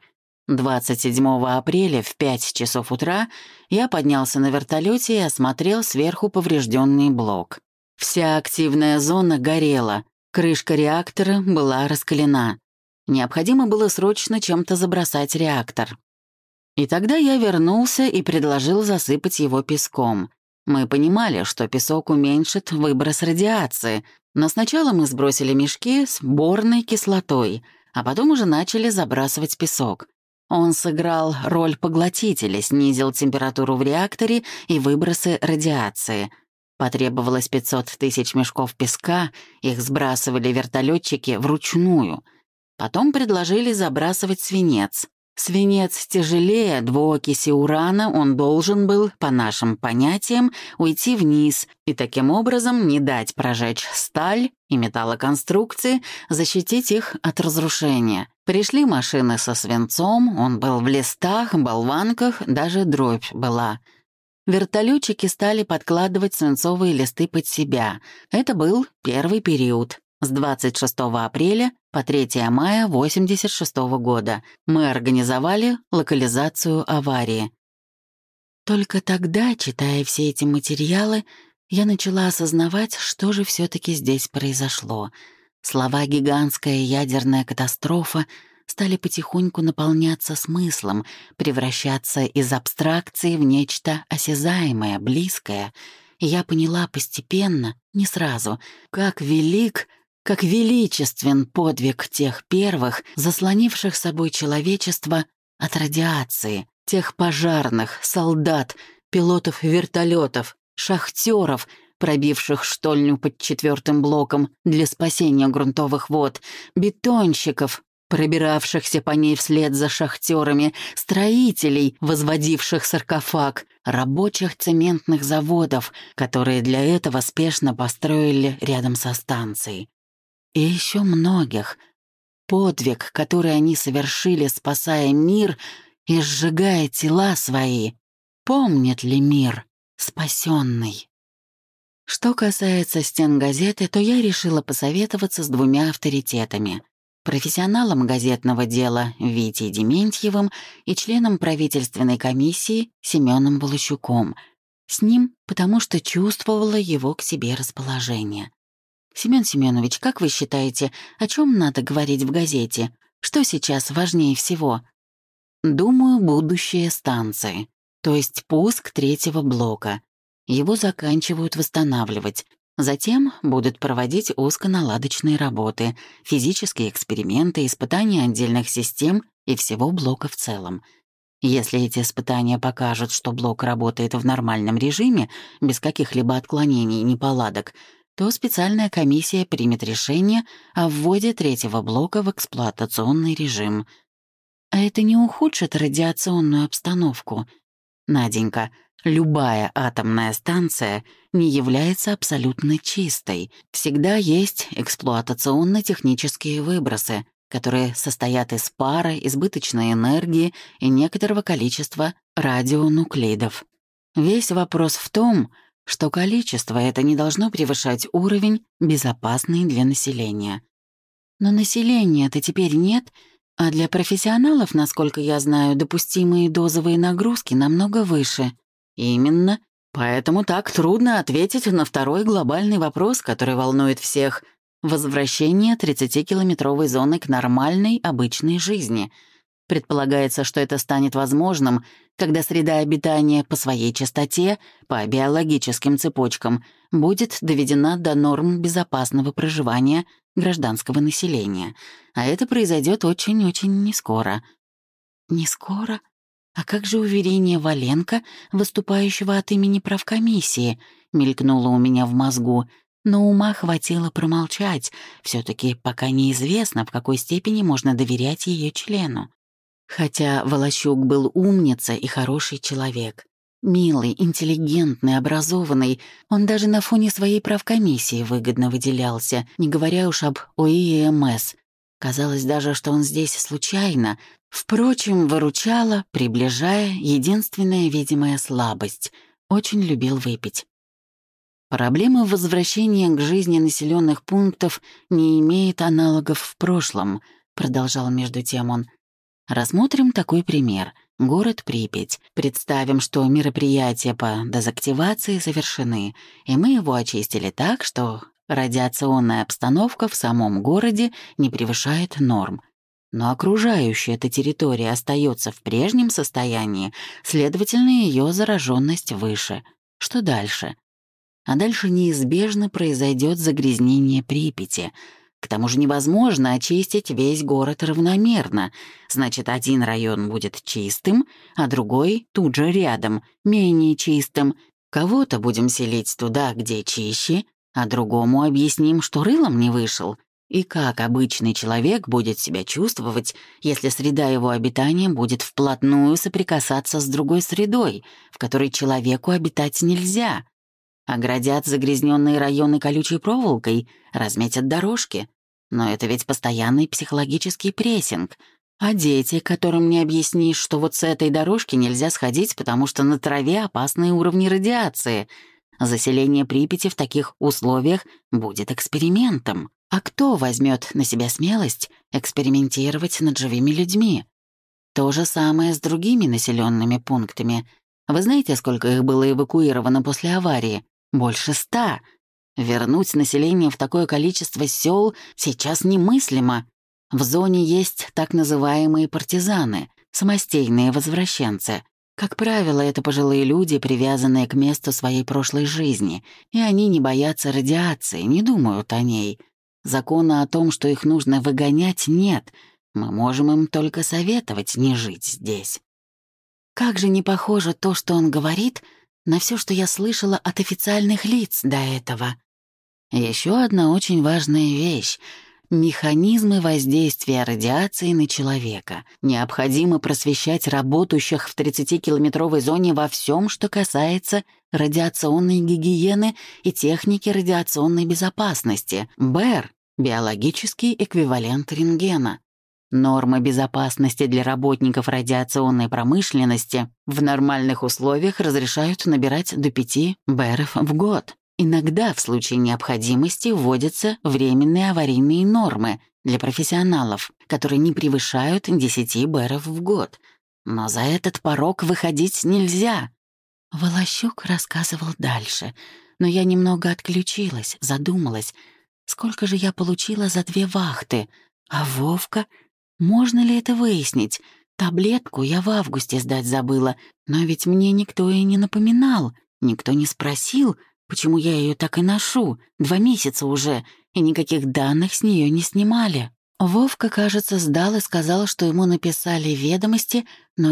27 апреля в 5 часов утра я поднялся на вертолете и осмотрел сверху поврежденный блок. Вся активная зона горела, крышка реактора была раскалена. Необходимо было срочно чем-то забросать реактор. И тогда я вернулся и предложил засыпать его песком. Мы понимали, что песок уменьшит выброс радиации, но сначала мы сбросили мешки с борной кислотой, а потом уже начали забрасывать песок. Он сыграл роль поглотителя, снизил температуру в реакторе и выбросы радиации. Потребовалось 500 тысяч мешков песка, их сбрасывали вертолетчики вручную. Потом предложили забрасывать свинец. Свинец тяжелее двуокиси урана, он должен был, по нашим понятиям, уйти вниз и таким образом не дать прожечь сталь и металлоконструкции, защитить их от разрушения. Пришли машины со свинцом, он был в листах, болванках, даже дробь была. Вертолетчики стали подкладывать свинцовые листы под себя. Это был первый период. С 26 апреля по 3 мая 1986 года мы организовали локализацию аварии. Только тогда, читая все эти материалы, я начала осознавать, что же все-таки здесь произошло. Слова «гигантская ядерная катастрофа» стали потихоньку наполняться смыслом, превращаться из абстракции в нечто осязаемое, близкое. И я поняла постепенно, не сразу, как величествен подвиг тех первых, заслонивших собой человечество от радиации, тех пожарных, солдат, пилотов вертолетов, шахтеров, пробивших штольню под 4-м блоком для спасения грунтовых вод, бетонщиков, пробиравшихся по ней вслед за шахтерами, строителей, возводивших саркофаг, рабочих цементных заводов, которые для этого спешно построили рядом со станцией. И еще многих. Подвиг, который они совершили, спасая мир и сжигая тела свои. Помнит ли мир спасенный? Что касается стен газеты, то я решила посоветоваться с 2 авторитетами. Профессионалом газетного дела Витей Дементьевым и членом правительственной комиссии Семеном Волощуком. С ним, потому что чувствовала его к себе расположение. Семен Семенович, как вы считаете, о чем надо говорить в газете? Что сейчас важнее всего? Думаю, будущее станции, то есть пуск 3-го блока. Его заканчивают восстанавливать. Затем будут проводить узконаладочные работы, физические эксперименты, испытания отдельных систем и всего блока в целом. Если эти испытания покажут, что блок работает в нормальном режиме, без каких-либо отклонений и неполадок, то специальная комиссия примет решение о вводе третьего блока в эксплуатационный режим. А это не ухудшит радиационную обстановку? Наденька, любая атомная станция не является абсолютно чистой. Всегда есть эксплуатационно-технические выбросы, которые состоят из пара, избыточной энергии и некоторого количества радионуклидов. Весь вопрос в том, что количество это не должно превышать уровень, безопасный для населения. Но населения-то теперь нет, а для профессионалов, насколько я знаю, допустимые дозовые нагрузки намного выше. Именно. Поэтому так трудно ответить на второй глобальный вопрос, который волнует всех — возвращение 30-километровой зоны к нормальной, обычной жизни. Предполагается, что это станет возможным, когда среда обитания по своей частоте, по биологическим цепочкам, будет доведена до норм безопасного проживания гражданского населения. А это произойдет очень-очень нескоро. Не скоро? А как же уверение Валенко, выступающего от имени правкомиссии, мелькнуло у меня в мозгу, но ума хватило промолчать. Все-таки пока неизвестно, в какой степени можно доверять ее члену. Хотя Волощук был умница и хороший человек. Милый, интеллигентный, образованный, он даже на фоне своей правкомиссии выгодно выделялся, не говоря уж об ОИМС. Казалось даже, что он здесь случайно. Впрочем, выручала, приближая, единственная видимая слабость. Очень любил выпить. Проблема возвращения к жизни населенных пунктов не имеет аналогов в прошлом, продолжал между тем он. Рассмотрим такой пример. Город Припять. Представим, что мероприятия по дезактивации завершены, и мы его очистили так, что радиационная обстановка в самом городе не превышает норм. Но окружающая эта территория остается в прежнем состоянии, следовательно, ее зараженность выше. Что дальше? А дальше неизбежно произойдет загрязнение Припяти. К тому же невозможно очистить весь город равномерно. Значит, один район будет чистым, а другой тут же рядом, менее чистым. Кого-то будем селить туда, где чище, а другому объясним, что рылом не вышел. И как обычный человек будет себя чувствовать, если среда его обитания будет вплотную соприкасаться с другой средой, в которой человеку обитать нельзя? Оградят загрязненные районы колючей проволокой, разметят дорожки. Но это ведь постоянный психологический прессинг. А дети, которым не объяснишь, что вот с этой дорожки нельзя сходить, потому что на траве опасные уровни радиации. Заселение Припяти в таких условиях будет экспериментом. А кто возьмет на себя смелость экспериментировать над живыми людьми? То же самое с другими населенными пунктами. Вы знаете, сколько их было эвакуировано после аварии? Больше 100. Вернуть население в такое количество сел сейчас немыслимо. В зоне есть так называемые партизаны, самостейные возвращенцы. Как правило, это пожилые люди, привязанные к месту своей прошлой жизни, и они не боятся радиации, не думают о ней. Закона о том, что их нужно выгонять, нет. Мы можем им только советовать не жить здесь. Как же не похоже то, что он говорит, на все, что я слышала от официальных лиц до этого. Еще одна очень важная вещь — механизмы воздействия радиации на человека. Необходимо просвещать работающих в 30-километровой зоне во всем, что касается радиационной гигиены и техники радиационной безопасности. БЭР — биологический эквивалент рентгена. Нормы безопасности для работников радиационной промышленности в нормальных условиях разрешают набирать до 5 БЭРов в год. Иногда в случае необходимости вводятся временные аварийные нормы для профессионалов, которые не превышают 10 БЭРов в год. Но за этот порог выходить нельзя. Волощук рассказывал дальше, но я немного отключилась, задумалась. Сколько же я получила за 2 вахты? А Вовка? Можно ли это выяснить? Таблетку я в августе сдать забыла, но ведь мне никто и не напоминал, никто не спросил, почему я ее так и ношу, 2 месяца уже, и никаких данных с нее не снимали. Вовка, кажется, сдал и сказал, что ему написали ведомости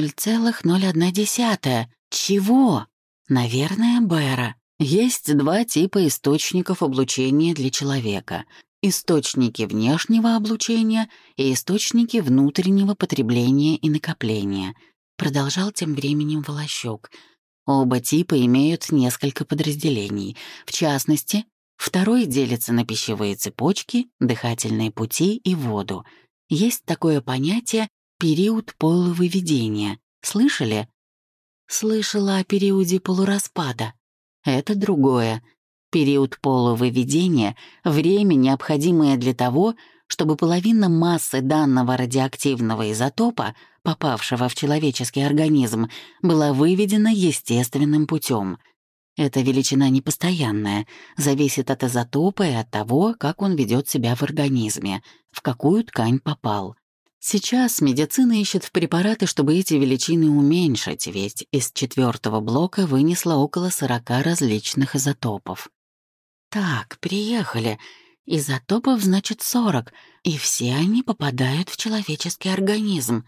0,01. Чего? Наверное, Бэра. Есть два типа источников облучения для человека. Источники внешнего облучения и источники внутреннего потребления и накопления. Продолжал тем временем Волощук. Оба типа имеют несколько подразделений. В частности, второй делится на пищевые цепочки, дыхательные пути и воду. Есть такое понятие «период полувыведения». Слышали? Слышала о периоде полураспада. Это другое. Период полувыведения — время, необходимое для того, чтобы половина массы данного радиоактивного изотопа, попавшего в человеческий организм, была выведена естественным путем. Эта величина непостоянная, зависит от изотопа и от того, как он ведет себя в организме, в какую ткань попал. Сейчас медицина ищет препараты, чтобы эти величины уменьшить, ведь из 4-го блока вынесло около 40 различных изотопов. Так, приехали. Изотопов, значит, 40, и все они попадают в человеческий организм.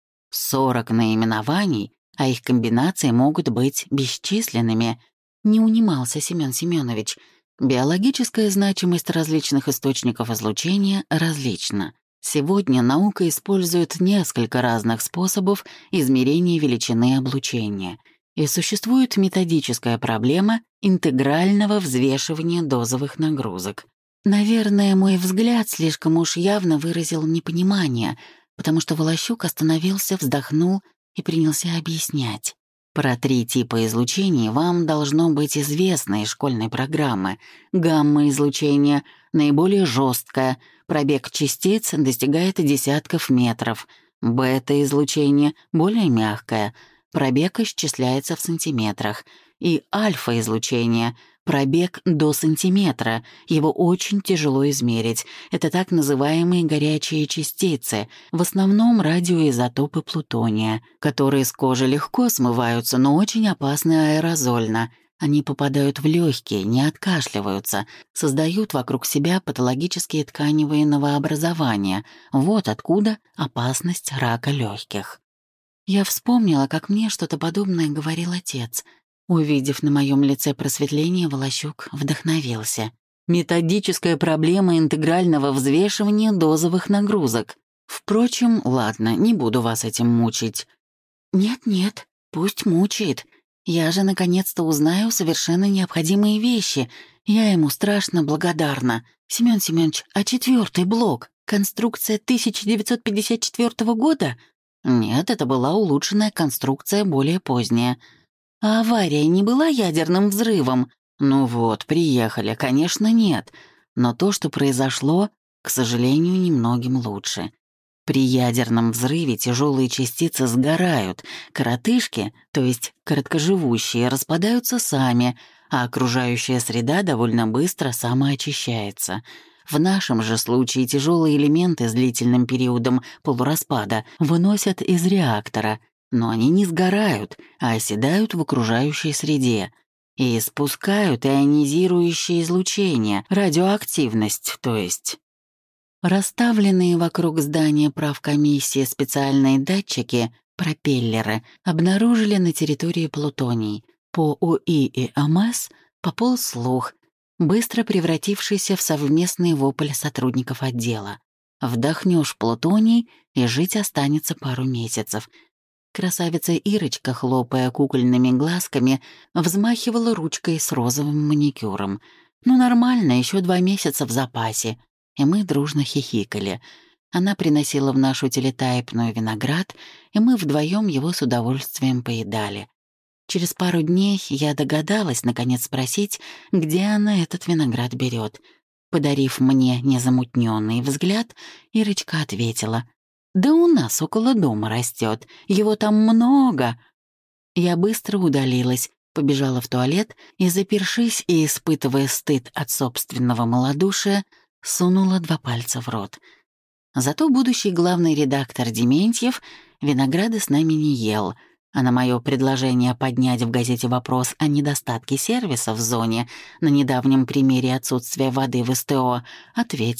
40 наименований, а их комбинации могут быть бесчисленными. Не унимался Семён Семёнович. Биологическая значимость различных источников излучения различна. Сегодня наука использует несколько разных способов измерения величины облучения, и существует методическая проблема интегрального взвешивания дозовых нагрузок. Наверное, мой взгляд слишком уж явно выразил непонимание, потому что Волощук остановился, вздохнул и принялся объяснять. Про 3 типа излучений вам должно быть известно из школьной программы. Гамма-излучение — наиболее жесткое, пробег частиц достигает десятков метров. Бета-излучение — более мягкое, пробег исчисляется в сантиметрах. И альфа-излучение — пробег до сантиметра, его очень тяжело измерить. Это так называемые горячие частицы, в основном радиоизотопы плутония, которые с кожи легко смываются, но очень опасны аэрозольно. Они попадают в легкие, не откашливаются, создают вокруг себя патологические тканевые новообразования. Вот откуда опасность рака легких. Я вспомнила, как мне что-то подобное говорил отец. Увидев на моем лице просветление, Волощук вдохновился. Методическая проблема интегрального взвешивания дозовых нагрузок. Впрочем, ладно, не буду вас этим мучить. Нет-нет, пусть мучает. Я же наконец-то узнаю совершенно необходимые вещи. Я ему страшно благодарна. Семён Семёнович, а 4-й блок? Конструкция 1954 года? Нет, это была улучшенная конструкция, более поздняя. А авария не была ядерным взрывом? Ну вот, приехали, конечно, нет. Но то, что произошло, к сожалению, немногим лучше. При ядерном взрыве тяжелые частицы сгорают, коротышки, то есть короткоживущие, распадаются сами, а окружающая среда довольно быстро самоочищается. В нашем же случае тяжелые элементы с длительным периодом полураспада выносят из реактора, но они не сгорают, а оседают в окружающей среде и испускают ионизирующее излучение, радиоактивность, то есть. Расставленные вокруг здания правкомиссии специальные датчики, пропеллеры, обнаружили на территории плутоний. По УИ и АМС пополз слух, быстро превратившийся в совместный вопль сотрудников отдела. Вдохнешь плутоний, и жить останется пару месяцев. Красавица Ирочка, хлопая кукольными глазками, взмахивала ручкой с розовым маникюром. Ну нормально, еще 2 месяца в запасе. И мы дружно хихикали. Она приносила в нашу телетайпную виноград, и мы вдвоем его с удовольствием поедали. Через пару дней я догадалась, наконец, спросить, где она этот виноград берет. Подарив мне незамутненный взгляд, Ирочка ответила: «Да у нас около дома растет, его там много». Я быстро удалилась, побежала в туалет и, запершись и испытывая стыд от собственного малодушия, сунула 2 пальца в рот. Зато будущий главный редактор Дементьев винограда с нами не ел, а на мое предложение поднять в газете вопрос о недостатке сервиса в зоне на недавнем примере отсутствия воды в СТО ответил: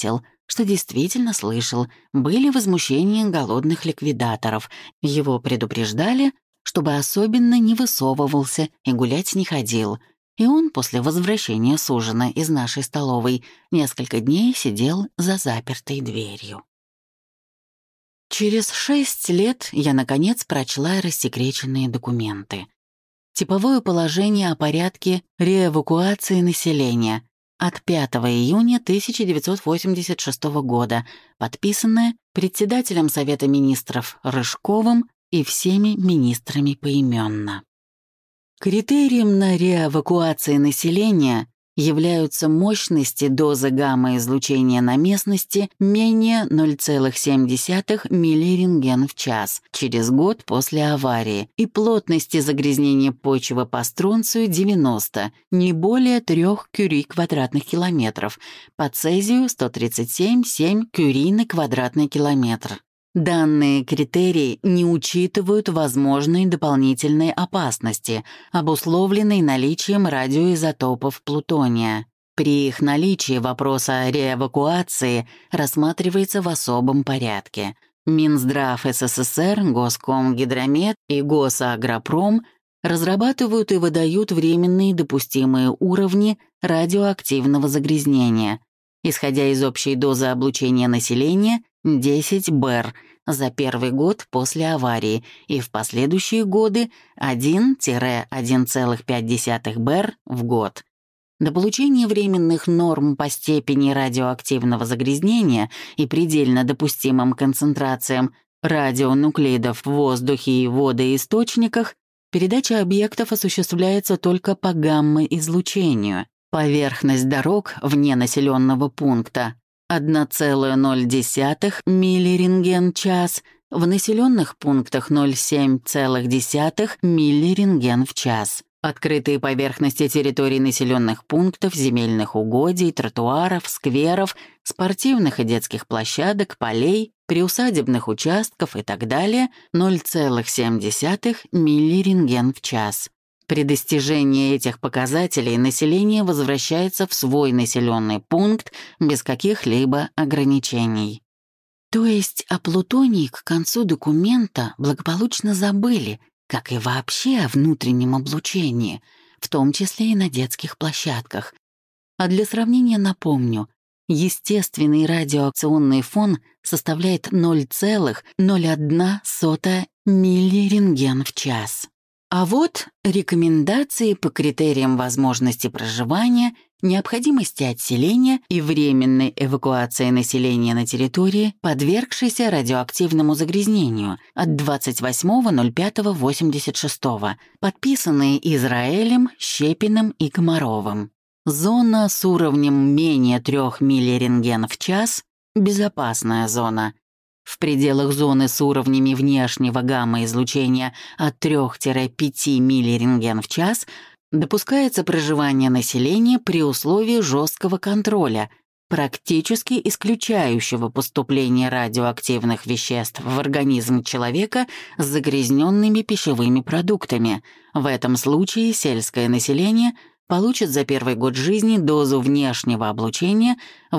что действительно слышал, были возмущения голодных ликвидаторов. Его предупреждали, чтобы особенно не высовывался и гулять не ходил. И он после возвращения с ужина из нашей столовой несколько дней сидел за запертой дверью. Через 6 лет я, наконец, прочла рассекреченные документы. Типовое положение о порядке реэвакуации населения от 5 июня 1986 года, подписанное председателем Совета министров Рыжковым и всеми министрами поименно. Критерием на реэвакуации населения являются мощности дозы гамма-излучения на местности менее 0,7 миллирентген в час через год после аварии и плотности загрязнения почвы по стронцию 90, не более 3 кюри квадратных километров, по цезию 137,7 кюри на квадратный километр. Данные критерии не учитывают возможной дополнительной опасности, обусловленной наличием радиоизотопов плутония. При их наличии вопрос о реэвакуации рассматривается в особом порядке. Минздрав СССР, Госкомгидромет и Госагропром разрабатывают и выдают временные допустимые уровни радиоактивного загрязнения, исходя из общей дозы облучения населения 10 БЭР за первый год после аварии и в последующие годы 1-1,5 БЭР в год. До получения временных норм по степени радиоактивного загрязнения и предельно допустимым концентрациям радионуклидов в воздухе и водоисточниках передача объектов осуществляется только по гамма-излучению. Поверхность дорог вне населенного пункта 1,0 миллирентген-час, в населенных пунктах 0,7 миллирентген в час. Открытые поверхности территорий населенных пунктов, земельных угодий, тротуаров, скверов, спортивных и детских площадок, полей, приусадебных участков и так далее 0,7 миллирентген в час. При достижении этих показателей население возвращается в свой населенный пункт без каких-либо ограничений. То есть о плутонии к концу документа благополучно забыли, как и вообще о внутреннем облучении, в том числе и на детских площадках. А для сравнения напомню, естественный радиоакционный фон составляет 0,01 миллирентген в час. А вот рекомендации по критериям возможности проживания, необходимости отселения и временной эвакуации населения на территории, подвергшейся радиоактивному загрязнению от 28.05.86, подписанные Израилем, Щепиным и Комаровым. Зона с уровнем менее 3 миллирентген в час – безопасная зона. В пределах зоны с уровнями внешнего гамма-излучения от 3-5 миллирентген в час допускается проживание населения при условии жесткого контроля, практически исключающего поступление радиоактивных веществ в организм человека с загрязненными пищевыми продуктами. В этом случае сельское население получит за первый год жизни дозу внешнего облучения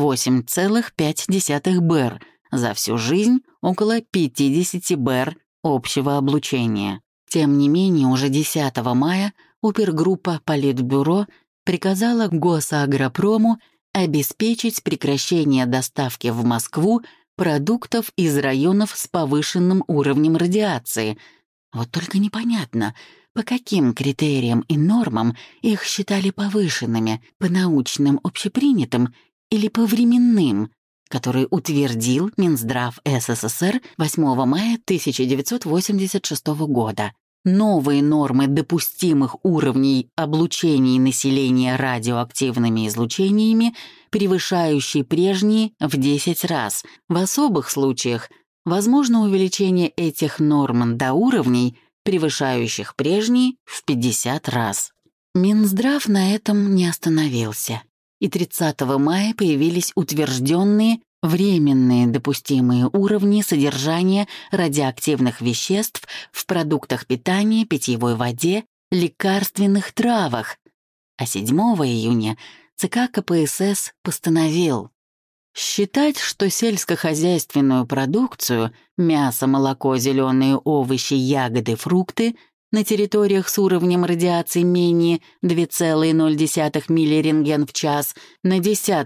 8,5 БЭР, за всю жизнь около 50 БЭР общего облучения. Тем не менее, уже 10 мая опергруппа Политбюро приказала Госагропрому обеспечить прекращение доставки в Москву продуктов из районов с повышенным уровнем радиации. Вот только непонятно, по каким критериям и нормам их считали повышенными, по научным общепринятым или по временным, который утвердил Минздрав СССР 8 мая 1986 года. Новые нормы допустимых уровней облучения населения радиоактивными излучениями, превышающие прежние в 10 раз. В особых случаях возможно увеличение этих норм до уровней, превышающих прежние в 50 раз. Минздрав на этом не остановился. И 30 мая появились утвержденные временные допустимые уровни содержания радиоактивных веществ в продуктах питания, питьевой воде, лекарственных травах. А 7 июня ЦК КПСС постановил: Считать, что сельскохозяйственную продукцию — мясо, молоко, зеленые овощи, ягоды, фрукты — на территориях с уровнем радиации менее 2,0 миллирентген в час на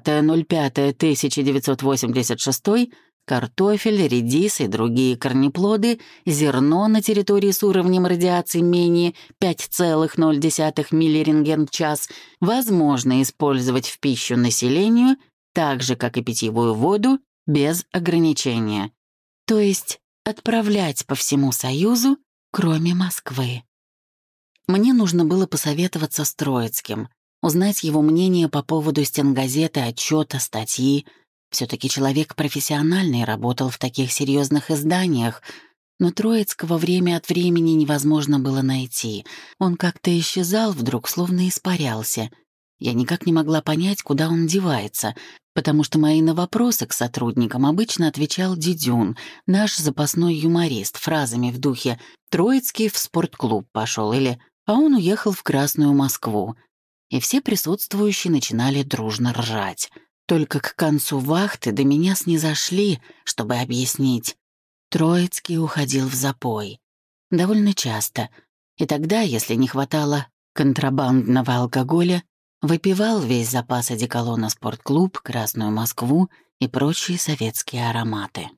10.05.1986 картофель, редис и другие корнеплоды, зерно на территории с уровнем радиации менее 5,0 миллирентген в час возможно использовать в пищу населению, так же, как и питьевую воду, без ограничения. То есть отправлять по всему Союзу, кроме Москвы. Мне нужно было посоветоваться с Троицким, узнать его мнение по поводу стенгазеты, отчета, статьи. Все-таки человек профессиональный, работал в таких серьезных изданиях, но Троицкого время от времени невозможно было найти. Он как-то исчезал вдруг, словно испарялся. Я никак не могла понять, куда он девается, потому что мои на вопросы к сотрудникам обычно отвечал Дидюн, наш запасной юморист, фразами в духе «Троицкий в спортклуб пошел» или «А он уехал в Красную Москву». И все присутствующие начинали дружно ржать. Только к концу вахты до меня снизошли, чтобы объяснить. Троицкий уходил в запой. Довольно часто. И тогда, если не хватало контрабандного алкоголя, выпивал весь запас одеколона «Спортклуб», «Красную Москву» и прочие советские ароматы.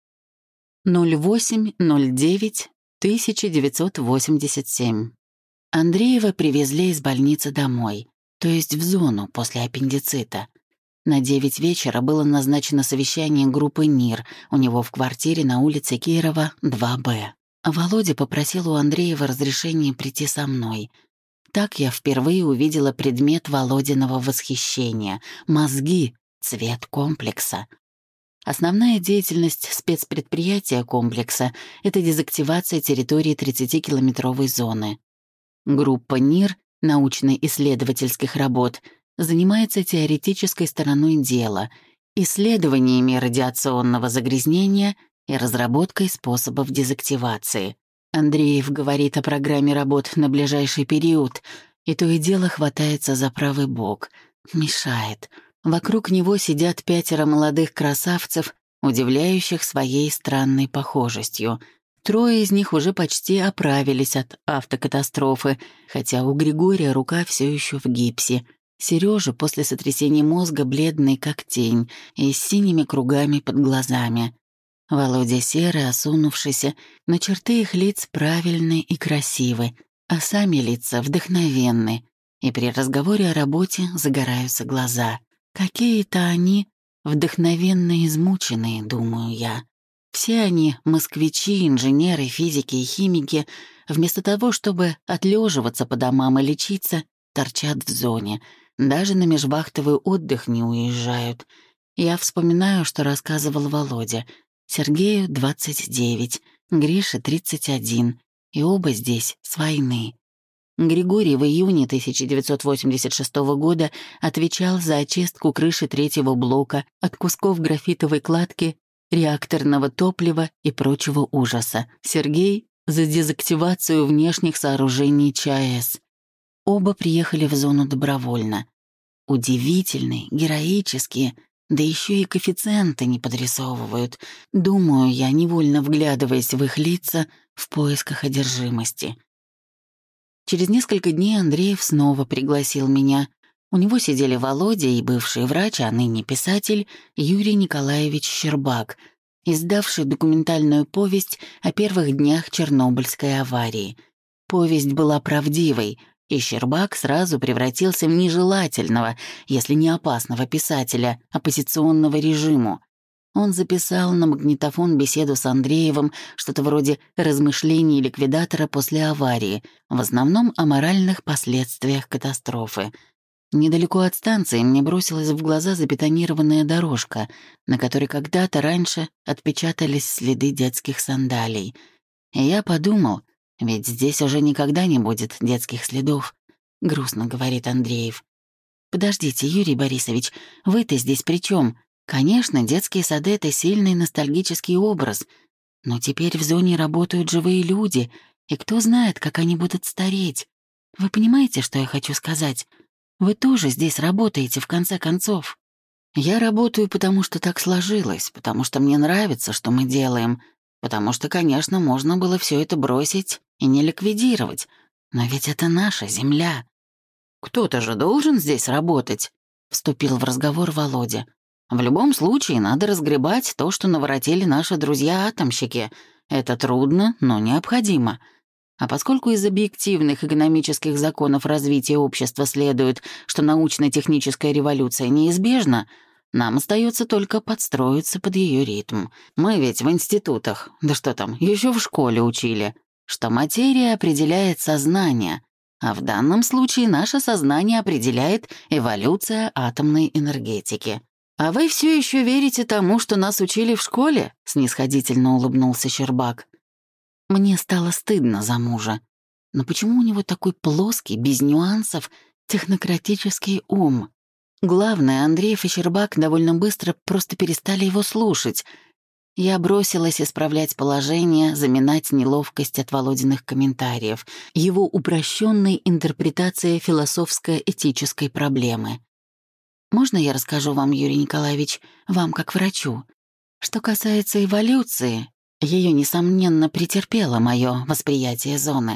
08.09.1987. Андреева привезли из больницы домой, то есть в зону после аппендицита. На 9 вечера было назначено совещание группы НИР у него в квартире на улице Кирова, 2Б. Володя попросил у Андреева разрешения прийти со мной. Так я впервые увидела предмет Володиного восхищения — мозги, цвет комплекса. Основная деятельность спецпредприятия комплекса — это дезактивация территории 30-километровой зоны. Группа НИР научно-исследовательских работ занимается теоретической стороной дела, исследованиями радиационного загрязнения и разработкой способов дезактивации. Андреев говорит о программе работ на ближайший период, и то и дело хватается за правый бок. Мешает. Вокруг него сидят 5 молодых красавцев, удивляющих своей странной похожестью. 3 из них уже почти оправились от автокатастрофы, хотя у Григория рука все еще в гипсе. Сережа после сотрясения мозга бледный, как тень, и с синими кругами под глазами. Володя серый, осунувшийся, но черты их лиц правильны и красивы, а сами лица вдохновенны, и при разговоре о работе загораются глаза. Какие-то они вдохновенно измученные, думаю я. Все они — москвичи, инженеры, физики и химики, вместо того, чтобы отлеживаться по домам и лечиться, торчат в зоне, даже на межвахтовый отдых не уезжают. Я вспоминаю, что рассказывал Володя. Сергею 29, Грише 31, и оба здесь с войны. Григорий в июне 1986 года отвечал за очистку крыши 3-го блока от кусков графитовой кладки, реакторного топлива и прочего ужаса. Сергей — за дезактивацию внешних сооружений ЧАЭС. Оба приехали в зону добровольно. Удивительные, героические, да еще и коэффициенты не подрисовывают. Думаю я, невольно вглядываясь в их лица в поисках одержимости. Через несколько дней Андреев снова пригласил меня. У него сидели Володя и бывший врач, а ныне писатель Юрий Николаевич Щербак, издавший документальную повесть о первых днях Чернобыльской аварии. Повесть была правдивой, и Щербак сразу превратился в нежелательного, если не опасного писателя, оппозиционного режиму. Он записал на магнитофон беседу с Андреевым, что-то вроде размышлений ликвидатора после аварии, в основном о моральных последствиях катастрофы. Недалеко от станции мне бросилась в глаза забетонированная дорожка, на которой когда-то раньше отпечатались следы детских сандалий. И я подумал, ведь здесь уже никогда не будет детских следов, грустно говорит Андреев. Подождите, Юрий Борисович, вы-то здесь при чем? Конечно, детские сады — это сильный ностальгический образ, но теперь в зоне работают живые люди, и кто знает, как они будут стареть. Вы понимаете, что я хочу сказать? Вы тоже здесь работаете, в конце концов. Я работаю, потому что так сложилось, потому что мне нравится, что мы делаем, потому что, конечно, можно было все это бросить и не ликвидировать, но ведь это наша земля. Кто-то же должен здесь работать, вступил в разговор Володя. В любом случае надо разгребать то, что наворотили наши друзья-атомщики. Это трудно, но необходимо. А поскольку из объективных экономических законов развития общества следует, что научно-техническая революция неизбежна, нам остается только подстроиться под ее ритм. Мы ведь в институтах, да что там, еще в школе учили, что материя определяет сознание, а в данном случае наше сознание определяет эволюция атомной энергетики. «А вы все еще верите тому, что нас учили в школе?» — снисходительно улыбнулся Щербак. Мне стало стыдно за мужа. Но почему у него такой плоский, без нюансов, технократический ум? Главное, Андреев и Щербак довольно быстро просто перестали его слушать. Я бросилась исправлять положение, заминать неловкость от Володиных комментариев, его упрощенной интерпретации философско-этической проблемы. Можно я расскажу вам, Юрий Николаевич, вам как врачу? Что касается эволюции, ее, несомненно, претерпело мое восприятие зоны.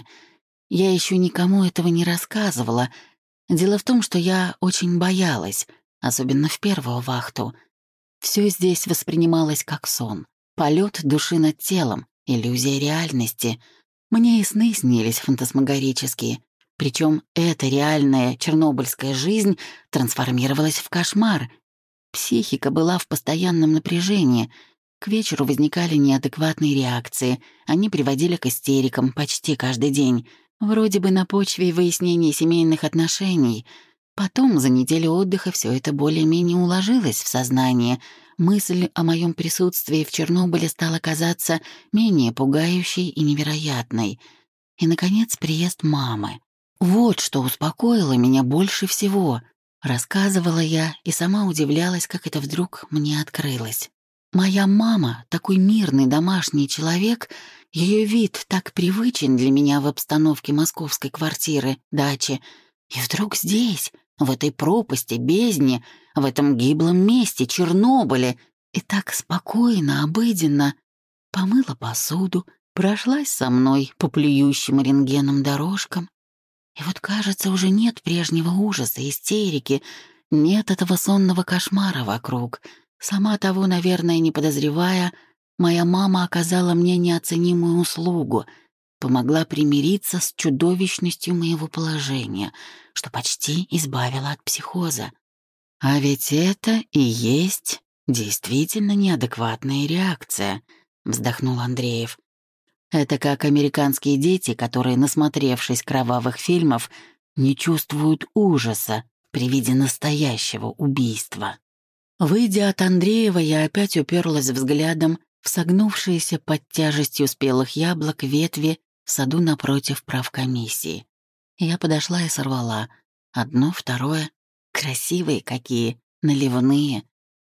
Я еще никому этого не рассказывала. Дело в том, что я очень боялась, особенно в первую вахту. Все здесь воспринималось как сон, полет души над телом, иллюзия реальности. Мне и сны снились фантасмагорические. Причем эта реальная чернобыльская жизнь трансформировалась в кошмар. Психика была в постоянном напряжении. К вечеру возникали неадекватные реакции. Они приводили к истерикам почти каждый день. Вроде бы на почве выяснения семейных отношений. Потом, за неделю отдыха, все это более-менее уложилось в сознание. Мысль о моем присутствии в Чернобыле стала казаться менее пугающей и невероятной. И, наконец, приезд мамы. Вот что успокоило меня больше всего. Рассказывала я и сама удивлялась, как это вдруг мне открылось. Моя мама, такой мирный домашний человек, ее вид так привычен для меня в обстановке московской квартиры, дачи. И вдруг здесь, в этой пропасти, бездне, в этом гиблом месте, Чернобыле, и так спокойно, обыденно, помыла посуду, прошлась со мной по плюющим рентгеном дорожкам. И вот, кажется, уже нет прежнего ужаса, истерики, нет этого сонного кошмара вокруг. Сама того, наверное, не подозревая, моя мама оказала мне неоценимую услугу, помогла примириться с чудовищностью моего положения, что почти избавила от психоза. А ведь это и есть действительно неадекватная реакция, вздохнул Андреев. Это как американские дети, которые, насмотревшись кровавых фильмов, не чувствуют ужаса при виде настоящего убийства. Выйдя от Андреева, я опять уперлась взглядом в согнувшиеся под тяжестью спелых яблок ветви в саду напротив правкомиссии. Я подошла и сорвала. Одно, второе. Красивые какие, наливные.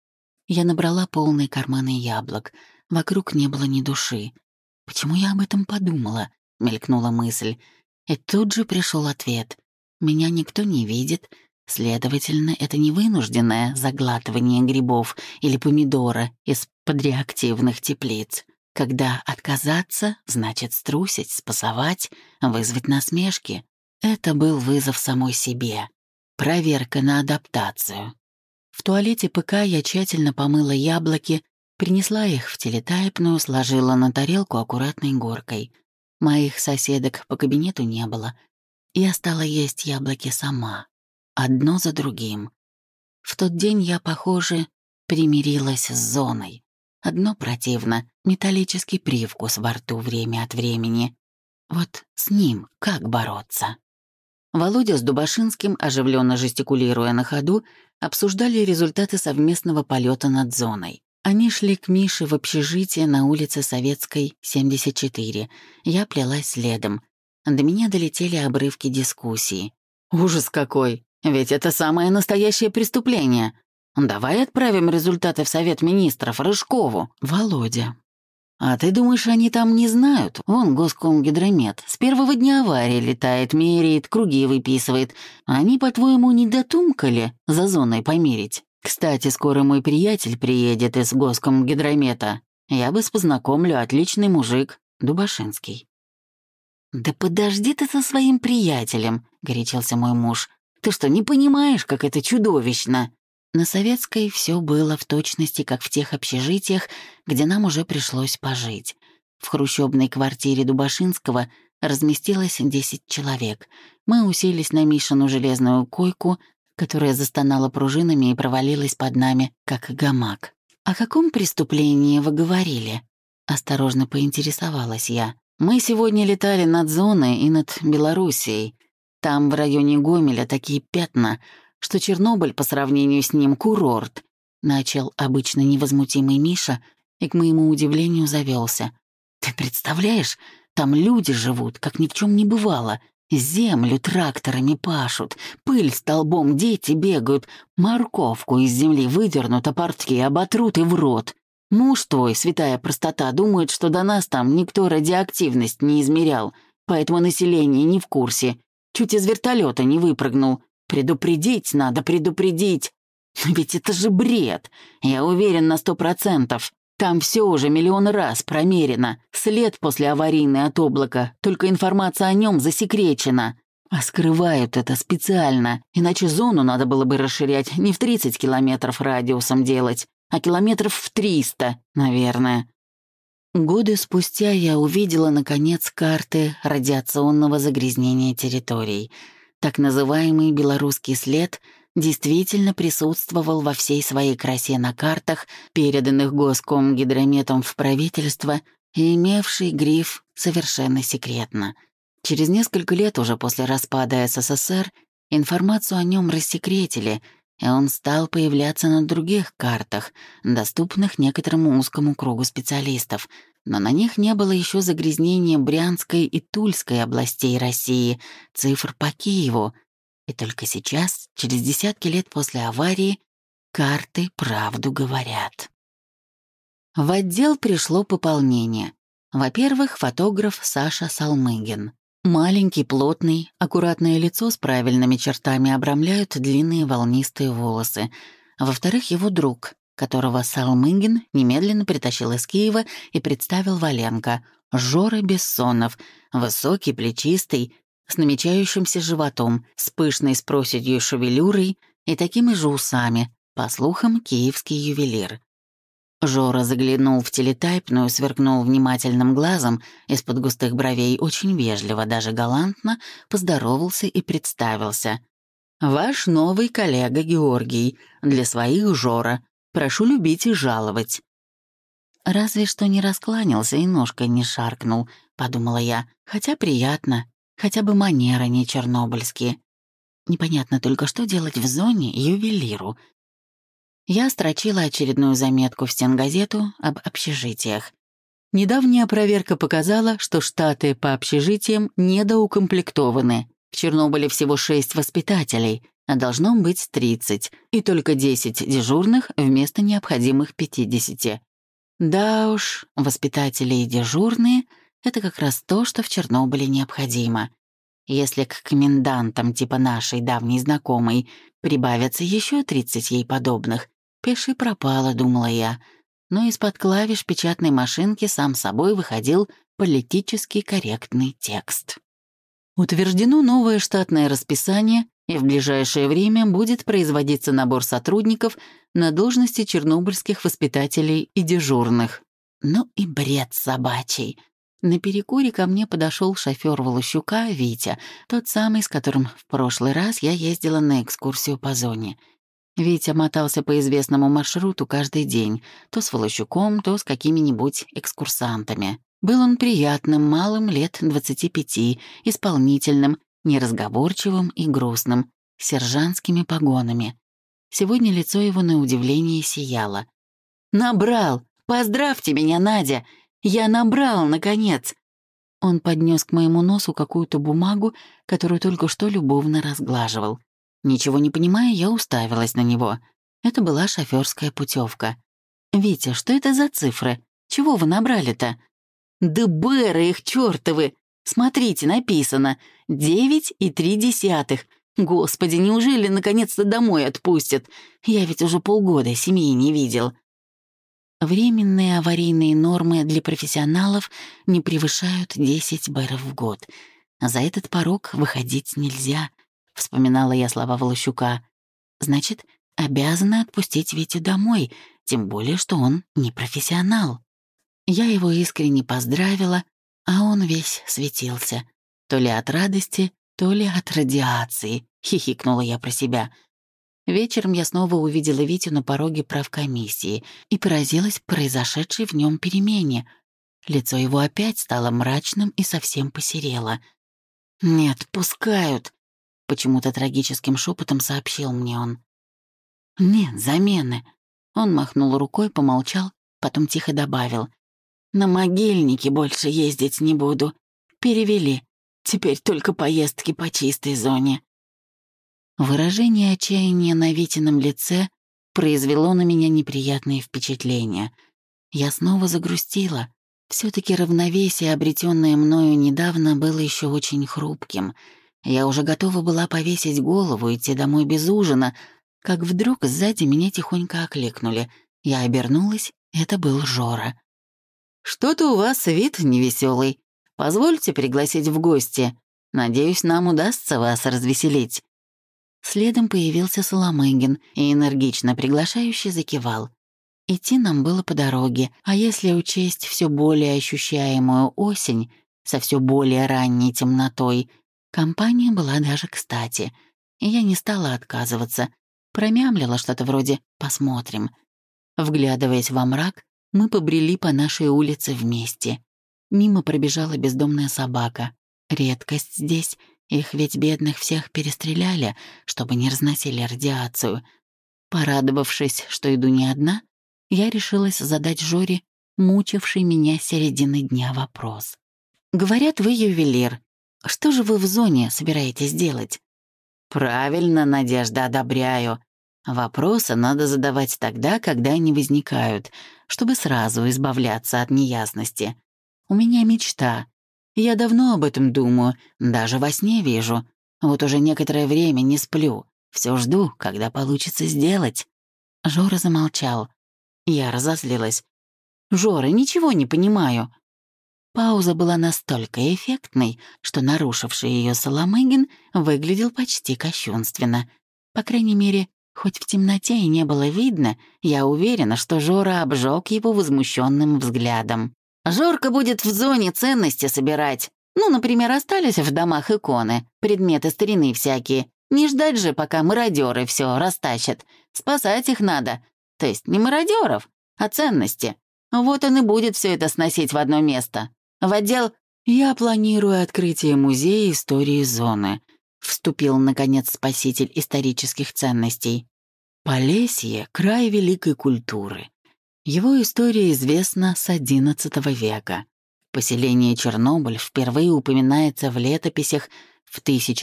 Я набрала полные карманы яблок. Вокруг не было ни души. «Почему я об этом подумала?» — мелькнула мысль. И тут же пришел ответ. «Меня никто не видит, следовательно, это не вынужденное заглатывание грибов или помидора из подреактивных теплиц. Когда отказаться, значит струсить, спасовать, вызвать насмешки. Это был вызов самой себе. Проверка на адаптацию. В туалете ПК я тщательно помыла яблоки, принесла их в телетайпную, сложила на тарелку аккуратной горкой. Моих соседок по кабинету не было. Я стала есть яблоки сама. Одно за другим. В тот день я, похоже, примирилась с зоной. Одно противно — металлический привкус во рту время от времени. Вот с ним как бороться? Володя с Дубашинским, оживленно жестикулируя на ходу, обсуждали результаты совместного полета над зоной. Они шли к Мише в общежитие на улице Советской, 74. Я плелась следом. До меня долетели обрывки дискуссии. «Ужас какой! Ведь это самое настоящее преступление! Давай отправим результаты в Совет министров Рыжкову!» «Володя». «А ты думаешь, они там не знают? Вон Госкомгидромет с первого дня аварии летает, меряет, круги выписывает. Они, по-твоему, не дотумкали за зоной померить?» Кстати, скоро мой приятель приедет из Госкомгидромета. Я вас познакомлю, отличный мужик, Дубашинский». «Да подожди ты со своим приятелем», — горячился мой муж. «Ты что, не понимаешь, как это чудовищно?» На Советской все было в точности, как в тех общежитиях, где нам уже пришлось пожить. В хрущебной квартире Дубашинского разместилось 10 человек. Мы уселись на Мишину железную койку, которая застонала пружинами и провалилась под нами, как гамак. «О каком преступлении вы говорили?» — осторожно поинтересовалась я. «Мы сегодня летали над зоной и над Белоруссией. Там, в районе Гомеля, такие пятна, что Чернобыль по сравнению с ним курорт», — начал обычно невозмутимый Миша и, к моему удивлению, завелся. «Ты представляешь, там люди живут, как ни в чем не бывало. Землю тракторами пашут, пыль столбом дети бегают, морковку из земли выдернут, а портки оботрут и в рот. Муж твой, святая простота, думает, что до нас там никто радиоактивность не измерял, поэтому население не в курсе. Чуть из вертолета не выпрыгнул. Предупредить надо, предупредить. Ведь это же бред. Я уверен на 100%. Там все уже миллион раз промерено. След после аварийный от облака, только информация о нем засекречена. А скрывают это специально, иначе зону надо было бы расширять не в 30 километров радиусом делать, а километров в 300, наверное. Годы спустя я увидела, наконец, карты радиационного загрязнения территорий. Так называемый белорусский след действительно присутствовал во всей своей красе на картах, переданных Госкомгидрометом в правительство и имевший гриф «совершенно секретно». Через несколько лет уже после распада СССР информацию о нем рассекретили, и он стал появляться на других картах, доступных некоторому узкому кругу специалистов, но на них не было еще загрязнения Брянской и Тульской областей России, цифр по Киеву. И только сейчас, через десятки лет после аварии, карты правду говорят. В отдел пришло пополнение. Во-первых, фотограф Саша Салмыгин. Маленький, плотный, аккуратное лицо с правильными чертами обрамляют длинные волнистые волосы. Во-вторых, его друг, которого Салмыгин немедленно притащил из Киева и представил Валенко, Жора Бессонов, высокий, плечистый, с намечающимся животом, с пышной с проседью шевелюрой и такими же усами, по слухам, киевский ювелир. Жора заглянул в телетайпную, сверкнул внимательным глазом, из-под густых бровей очень вежливо, даже галантно, поздоровался и представился. «Ваш новый коллега Георгий, для своих Жора. Прошу любить и жаловать». «Разве что не раскланялся и ножкой не шаркнул», — подумала я, «хотя приятно». Хотя бы манеры не чернобыльские. Непонятно только, что делать в зоне ювелиру. Я строчила очередную заметку в стенгазету об общежитиях. Недавняя проверка показала, что штаты по общежитиям недоукомплектованы. В Чернобыле всего 6 воспитателей, а должно быть 30, и только 10 дежурных вместо необходимых 50. Да уж, воспитатели и дежурные — это как раз то, что в Чернобыле необходимо. Если к комендантам типа нашей давней знакомой прибавятся еще 30 ей подобных, пиши пропало, думала я. Но из-под клавиш печатной машинки сам собой выходил политически корректный текст. Утверждено новое штатное расписание, и в ближайшее время будет производиться набор сотрудников на должности чернобыльских воспитателей и дежурных. Ну и бред собачий. На перекуре ко мне подошел шофер Волощука Витя, тот самый, с которым в прошлый раз я ездила на экскурсию по зоне. Витя мотался по известному маршруту каждый день, то с Волощуком, то с какими-нибудь экскурсантами. Был он приятным, малым, лет 25, исполнительным, неразговорчивым и грустным, с сержантскими погонами. Сегодня лицо его на удивление сияло. «Набрал! Поздравьте меня, Надя! Я набрал, наконец!» Он поднес к моему носу какую-то бумагу, которую только что любовно разглаживал. Ничего не понимая, я уставилась на него. Это была шофёрская путевка. «Витя, что это за цифры? Чего вы набрали-то?» «Да бэры их чёртовы! Смотрите, написано 9,3. Господи, неужели наконец-то домой отпустят? Я ведь уже полгода семьи не видел. Временные аварийные нормы для профессионалов не превышают 10 бэров в год. За этот порог выходить нельзя, вспоминала я слова Волощука. Значит, обязана отпустить Витю домой, тем более, что он не профессионал. Я его искренне поздравила, а он весь светился. То ли от радости, то ли от радиации, хихикнула я про себя. Вечером я снова увидела Витю на пороге правкомиссии и поразилась произошедшей в нем перемене. Лицо его опять стало мрачным и совсем посерело. «Не отпускают», — почему-то трагическим шепотом сообщил мне он. «Нет замены». Он махнул рукой, помолчал, потом тихо добавил. «На могильники больше ездить не буду. Перевели. Теперь только поездки по чистой зоне». Выражение отчаяния на Витином лице произвело на меня неприятные впечатления. Я снова загрустила. все таки равновесие, обретенное мною недавно, было еще очень хрупким. Я уже готова была повесить голову, идти домой без ужина, как вдруг сзади меня тихонько окликнули. Я обернулась, это был Жора. «Что-то у вас вид невеселый. Позвольте пригласить в гости. Надеюсь, нам удастся вас развеселить». Следом появился Соломыгин и энергично приглашающе закивал. Идти нам было по дороге, а если учесть все более ощущаемую осень со все более ранней темнотой, компания была даже кстати. И я не стала отказываться, промямлила что-то вроде «посмотрим». Вглядываясь во мрак, мы побрели по нашей улице вместе. Мимо пробежала бездомная собака. Редкость здесь, их ведь бедных всех перестреляли, чтобы не разносили радиацию. Порадовавшись, что иду не одна, я решилась задать Жоре мучивший меня с середины дня вопрос. «Говорят, вы ювелир. Что же вы в зоне собираетесь делать?» «Правильно, Надежда, одобряю. Вопросы надо задавать тогда, когда они возникают, чтобы сразу избавляться от неясности. У меня мечта. Я давно об этом думаю, даже во сне вижу. Вот уже некоторое время не сплю, все жду, когда получится сделать». Жора замолчал. Я разозлилась. «Жора, ничего не понимаю». Пауза была настолько эффектной, что нарушивший ее Соломыгин выглядел почти кощунственно. По крайней мере, хоть в темноте и не было видно, я уверена, что Жора обжег его возмущенным взглядом. «Жорка будет в зоне ценности собирать. Ну, например, остались в домах иконы, предметы старины всякие. Не ждать же, пока мародеры все растащат. Спасать их надо. То есть не мародеров, а ценности. Вот он и будет все это сносить в одно место. В отдел «Я планирую открытие музея истории зоны», вступил, наконец, спаситель исторических ценностей. Полесье — край великой культуры. Его история известна с XI века. Поселение Чернобыль впервые упоминается в летописях в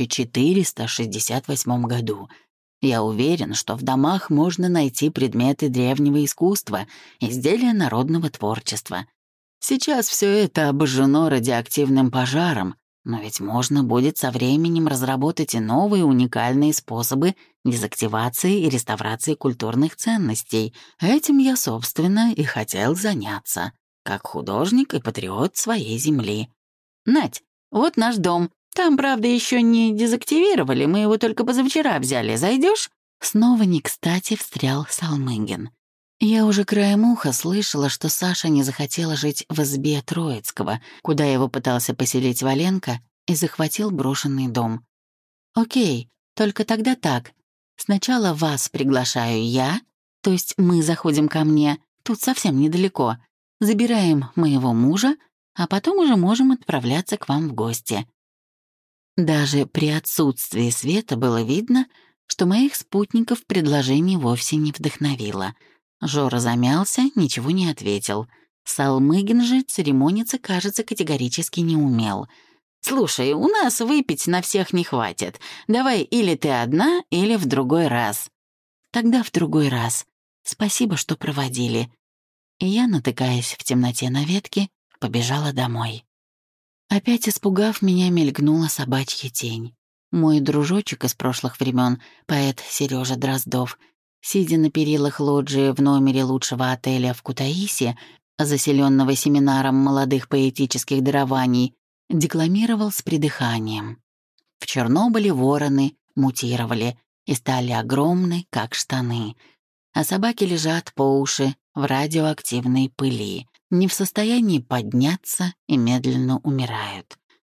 1468 году. Я уверен, что в домах можно найти предметы древнего искусства, изделия народного творчества. Сейчас все это обожжено радиоактивным пожаром, но ведь можно будет со временем разработать и новые уникальные способы дезактивации и реставрации культурных ценностей. Этим я, собственно, и хотел заняться, как художник и патриот своей земли. Надь, вот наш дом. Там, правда, еще не дезактивировали, мы его только позавчера взяли. Зайдешь? Снова не кстати встрял Соломыгин. Я уже краем уха слышала, что Саша не захотела жить в избе Троицкого, куда его пытался поселить Валенко, и захватил брошенный дом. Окей, только тогда так. Сначала вас приглашаю я, то есть мы заходим ко мне, тут совсем недалеко, забираем моего мужа, а потом уже можем отправляться к вам в гости. Даже при отсутствии света было видно, что моих спутников предложение вовсе не вдохновило. Жора замялся, ничего не ответил. Соломыгин же церемониться, кажется, категорически не умел. «Слушай, у нас выпить на всех не хватит. Давай или ты одна, или в другой раз». «Тогда в другой раз. Спасибо, что проводили». И я, натыкаясь в темноте на ветки, побежала домой. Опять испугав меня, мелькнула собачья тень. Мой дружочек из прошлых времен, поэт Сережа Дроздов, сидя на перилах лоджии в номере лучшего отеля в Кутаиси, заселенного семинаром молодых поэтических дарований, декламировал с придыханием. В Чернобыле вороны мутировали и стали огромны, как штаны, а собаки лежат по уши в радиоактивной пыли, не в состоянии подняться и медленно умирают.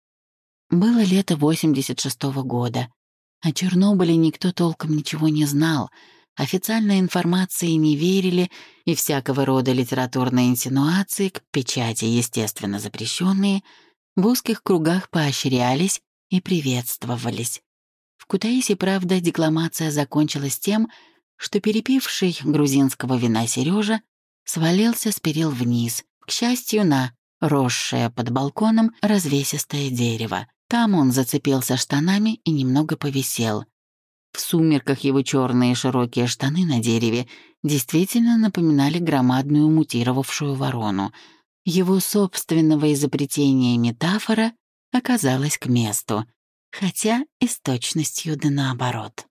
Было лето 86-го года. О Чернобыле никто толком ничего не знал, официальной информации не верили, и всякого рода литературные инсинуации, к печати естественно запрещенные, в узких кругах поощрялись и приветствовались. В Кутаиси, правда, декламация закончилась тем, что перепивший грузинского вина Сережа свалился с перил вниз, к счастью, на росшее под балконом развесистое дерево. Там он зацепился штанами и немного повисел. В сумерках его черные широкие штаны на дереве действительно напоминали громадную мутировавшую ворону. Его собственного изобретения метафора оказалась к месту, хотя и с точностью да наоборот.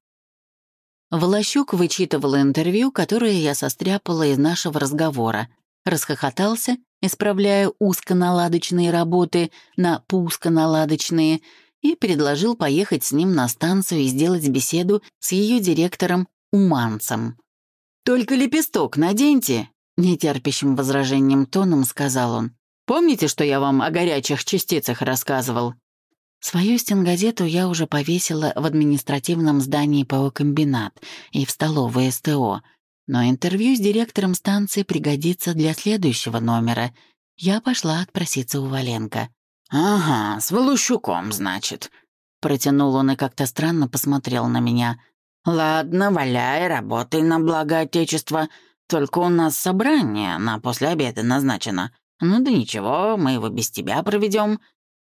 Волощук вычитывал интервью, которое я состряпала из нашего разговора, расхохотался, исправляя узконаладочные работы на пусконаладочные, и предложил поехать с ним на станцию и сделать беседу с ее директором Уманцем. «Только лепесток наденьте», — нетерпящим возражением тоном сказал он. «Помните, что я вам о горячих частицах рассказывал?» Свою стенгазету я уже повесила в административном здании ПО «Комбинат» и в столовой СТО, но интервью с директором станции пригодится для следующего номера. Я пошла отпроситься у Валенко. «Ага, с Волощуком, значит», — протянул он и как-то странно посмотрел на меня. «Ладно, валяй, работай на благо Отечества, только у нас собрание на после обеда назначено. Ну да ничего, мы его без тебя проведем».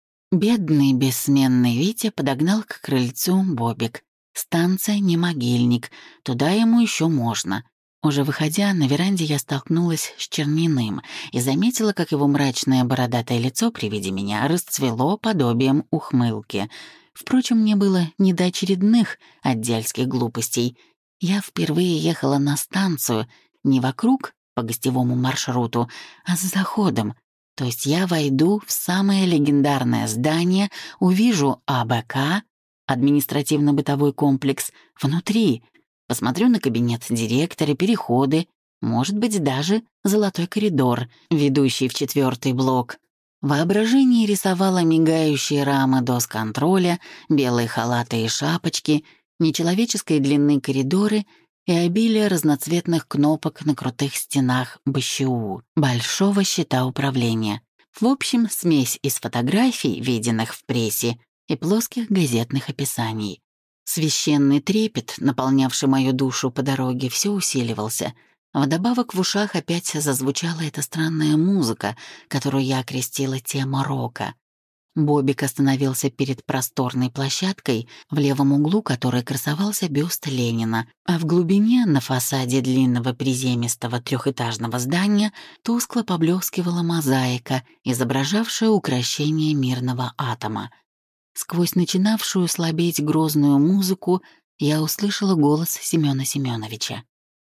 Бедный бессменный Витя подогнал к крыльцу Бобик. Станция не могильник, туда ему еще можно. Уже выходя, на веранде я столкнулась с Черниным и заметила, как его мрачное бородатое лицо при виде меня расцвело подобием ухмылки. Впрочем, мне было не до очередных отдельских глупостей. Я впервые ехала на станцию не вокруг по гостевому маршруту, а с заходом. То есть я войду в самое легендарное здание, увижу АБК, административно-бытовой комплекс, внутри, посмотрю на кабинет директора, переходы, может быть, даже золотой коридор, ведущий в 4-й блок. Воображение рисовало мигающие рамы дос-контроля, белые халаты и шапочки, нечеловеческой длины коридоры и обилие разноцветных кнопок на крутых стенах БЩУ, большого щита управления. В общем, смесь из фотографий, виденных в прессе, и плоских газетных описаний. Священный трепет, наполнявший мою душу по дороге, все усиливался. Вдобавок в ушах опять зазвучала эта странная музыка, которую я окрестила тема рока. Бобик остановился перед просторной площадкой, в левом углу которой красовался бюст Ленина, а в глубине, на фасаде длинного приземистого трехэтажного здания, тускло поблескивала мозаика, изображавшая укрощение мирного атома. Сквозь начинавшую слабеть грозную музыку я услышала голос Семёна Семёновича.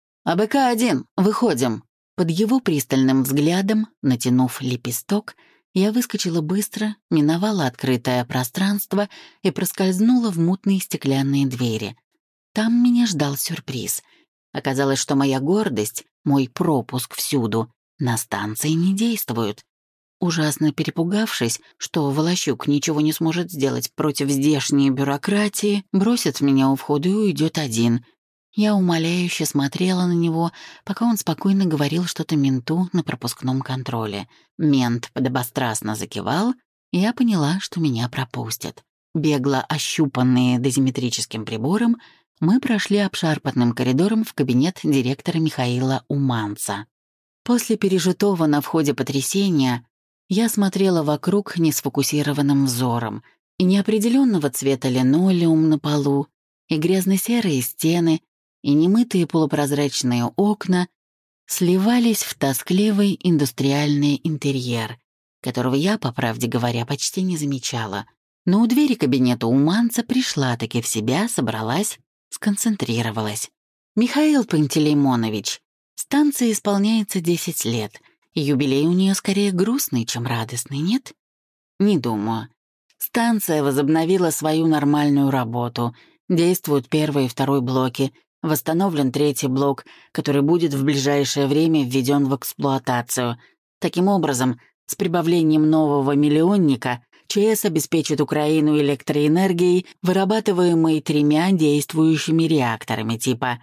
«АБК-1, выходим!» Под его пристальным взглядом, натянув лепесток, я выскочила быстро, миновала открытое пространство и проскользнула в мутные стеклянные двери. Там меня ждал сюрприз. Оказалось, что моя гордость, мой пропуск всюду, на станции не действуют. Ужасно перепугавшись, что Волощук ничего не сможет сделать против здешней бюрократии, бросит меня у входа и уйдет один. Я умоляюще смотрела на него, пока он спокойно говорил что-то менту на пропускном контроле. Мент подобострастно закивал, и я поняла, что меня пропустят. Бегло ощупанные дозиметрическим прибором, мы прошли обшарпанным коридором в кабинет директора Михаила Уманца. После пережитого на входе потрясения я смотрела вокруг несфокусированным взором, и неопределенного цвета линолеум на полу, и грязно-серые стены, и немытые полупрозрачные окна сливались в тоскливый индустриальный интерьер, которого я, по правде говоря, почти не замечала. Но у двери кабинета уманца пришла-таки в себя, собралась, сконцентрировалась. «Михаил Пантелеймонович, станции исполняется 10 лет. Юбилей у нее скорее грустный, чем радостный, нет?» «Не думаю. Станция возобновила свою нормальную работу. Действуют первый и второй блоки. Восстановлен третий блок, который будет в ближайшее время введен в эксплуатацию. Таким образом, с прибавлением нового миллионника ЧС обеспечит Украину электроэнергией, вырабатываемой 3 действующими реакторами типа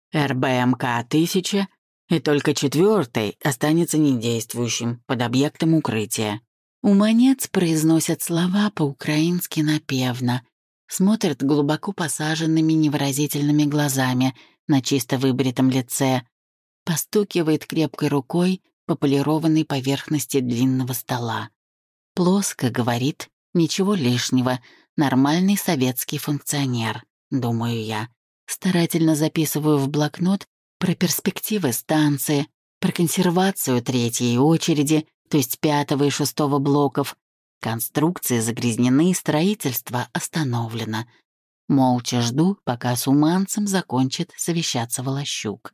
РБМК-1000, и только 4-й останется недействующим под объектом укрытия. Уманец произносит слова по-украински напевно, смотрит глубоко посаженными невыразительными глазами на чисто выбритом лице, постукивает крепкой рукой по полированной поверхности длинного стола. Плоско говорит, ничего лишнего, нормальный советский функционер, думаю я. Старательно записываю в блокнот про перспективы станции, про консервацию третьей очереди, то есть 5-го и 6-го блоков. Конструкции загрязнены, строительство остановлено. Молча жду, пока с уманцем закончит совещаться Волощук.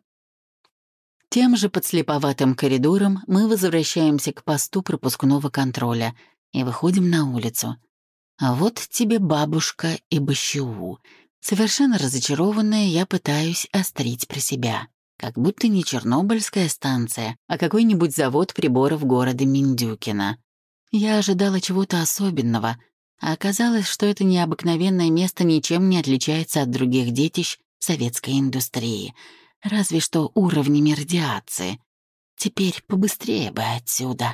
Тем же подслеповатым коридором мы возвращаемся к посту пропускного контроля и выходим на улицу. А вот тебе бабушка и БЩУ. Совершенно разочарованная, я пытаюсь острить про себя. Как будто не Чернобыльская станция, а какой-нибудь завод приборов города Миндюкино. Я ожидала чего-то особенного, а оказалось, что это необыкновенное место ничем не отличается от других детищ советской индустрии. Разве что уровнями радиации. Теперь побыстрее бы отсюда.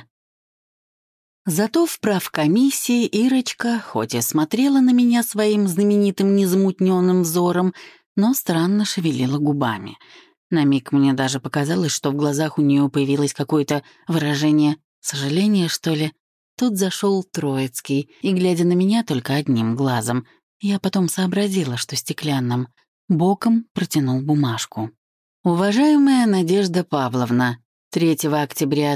Зато в правкомиссии Ирочка, хоть и смотрела на меня своим знаменитым незамутненным взором, но странно шевелила губами. На миг мне даже показалось, что в глазах у нее появилось какое-то выражение сожаления, что ли. Тут зашел Троицкий, и, глядя на меня только одним глазом, я потом сообразила, что стеклянным, боком протянул бумажку. «Уважаемая Надежда Павловна, 3 октября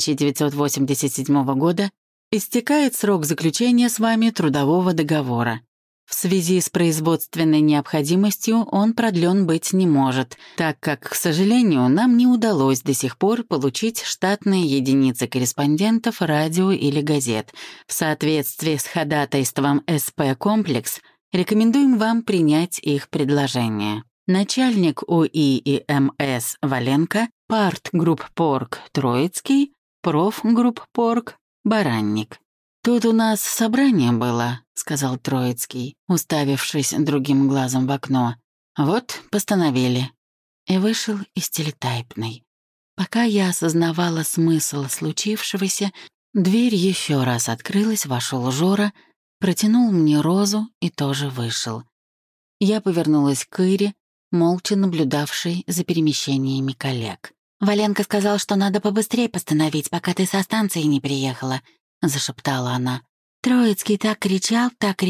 1987 года истекает срок заключения с вами трудового договора. В связи с производственной необходимостью он продлен быть не может, так как, к сожалению, нам не удалось до сих пор получить штатные единицы корреспондентов радио или газет. В соответствии с ходатайством СП «Комплекс» рекомендуем вам принять их предложение. Начальник УИ и МС Валенко, партгруппорг Троицкий, профгруппорг Баранник. «Тут у нас собрание было», — сказал Троицкий, уставившись другим глазом в окно. «Вот, постановили». И вышел из телетайпной. Пока я осознавала смысл случившегося, дверь еще раз открылась, вошел Жора, протянул мне розу и тоже вышел. Я повернулась к Ире, молча наблюдавшей за перемещениями коллег. «Валенко сказал, что надо побыстрее постановить, пока ты со станции не приехала», — зашептала она. «Троицкий так кричал.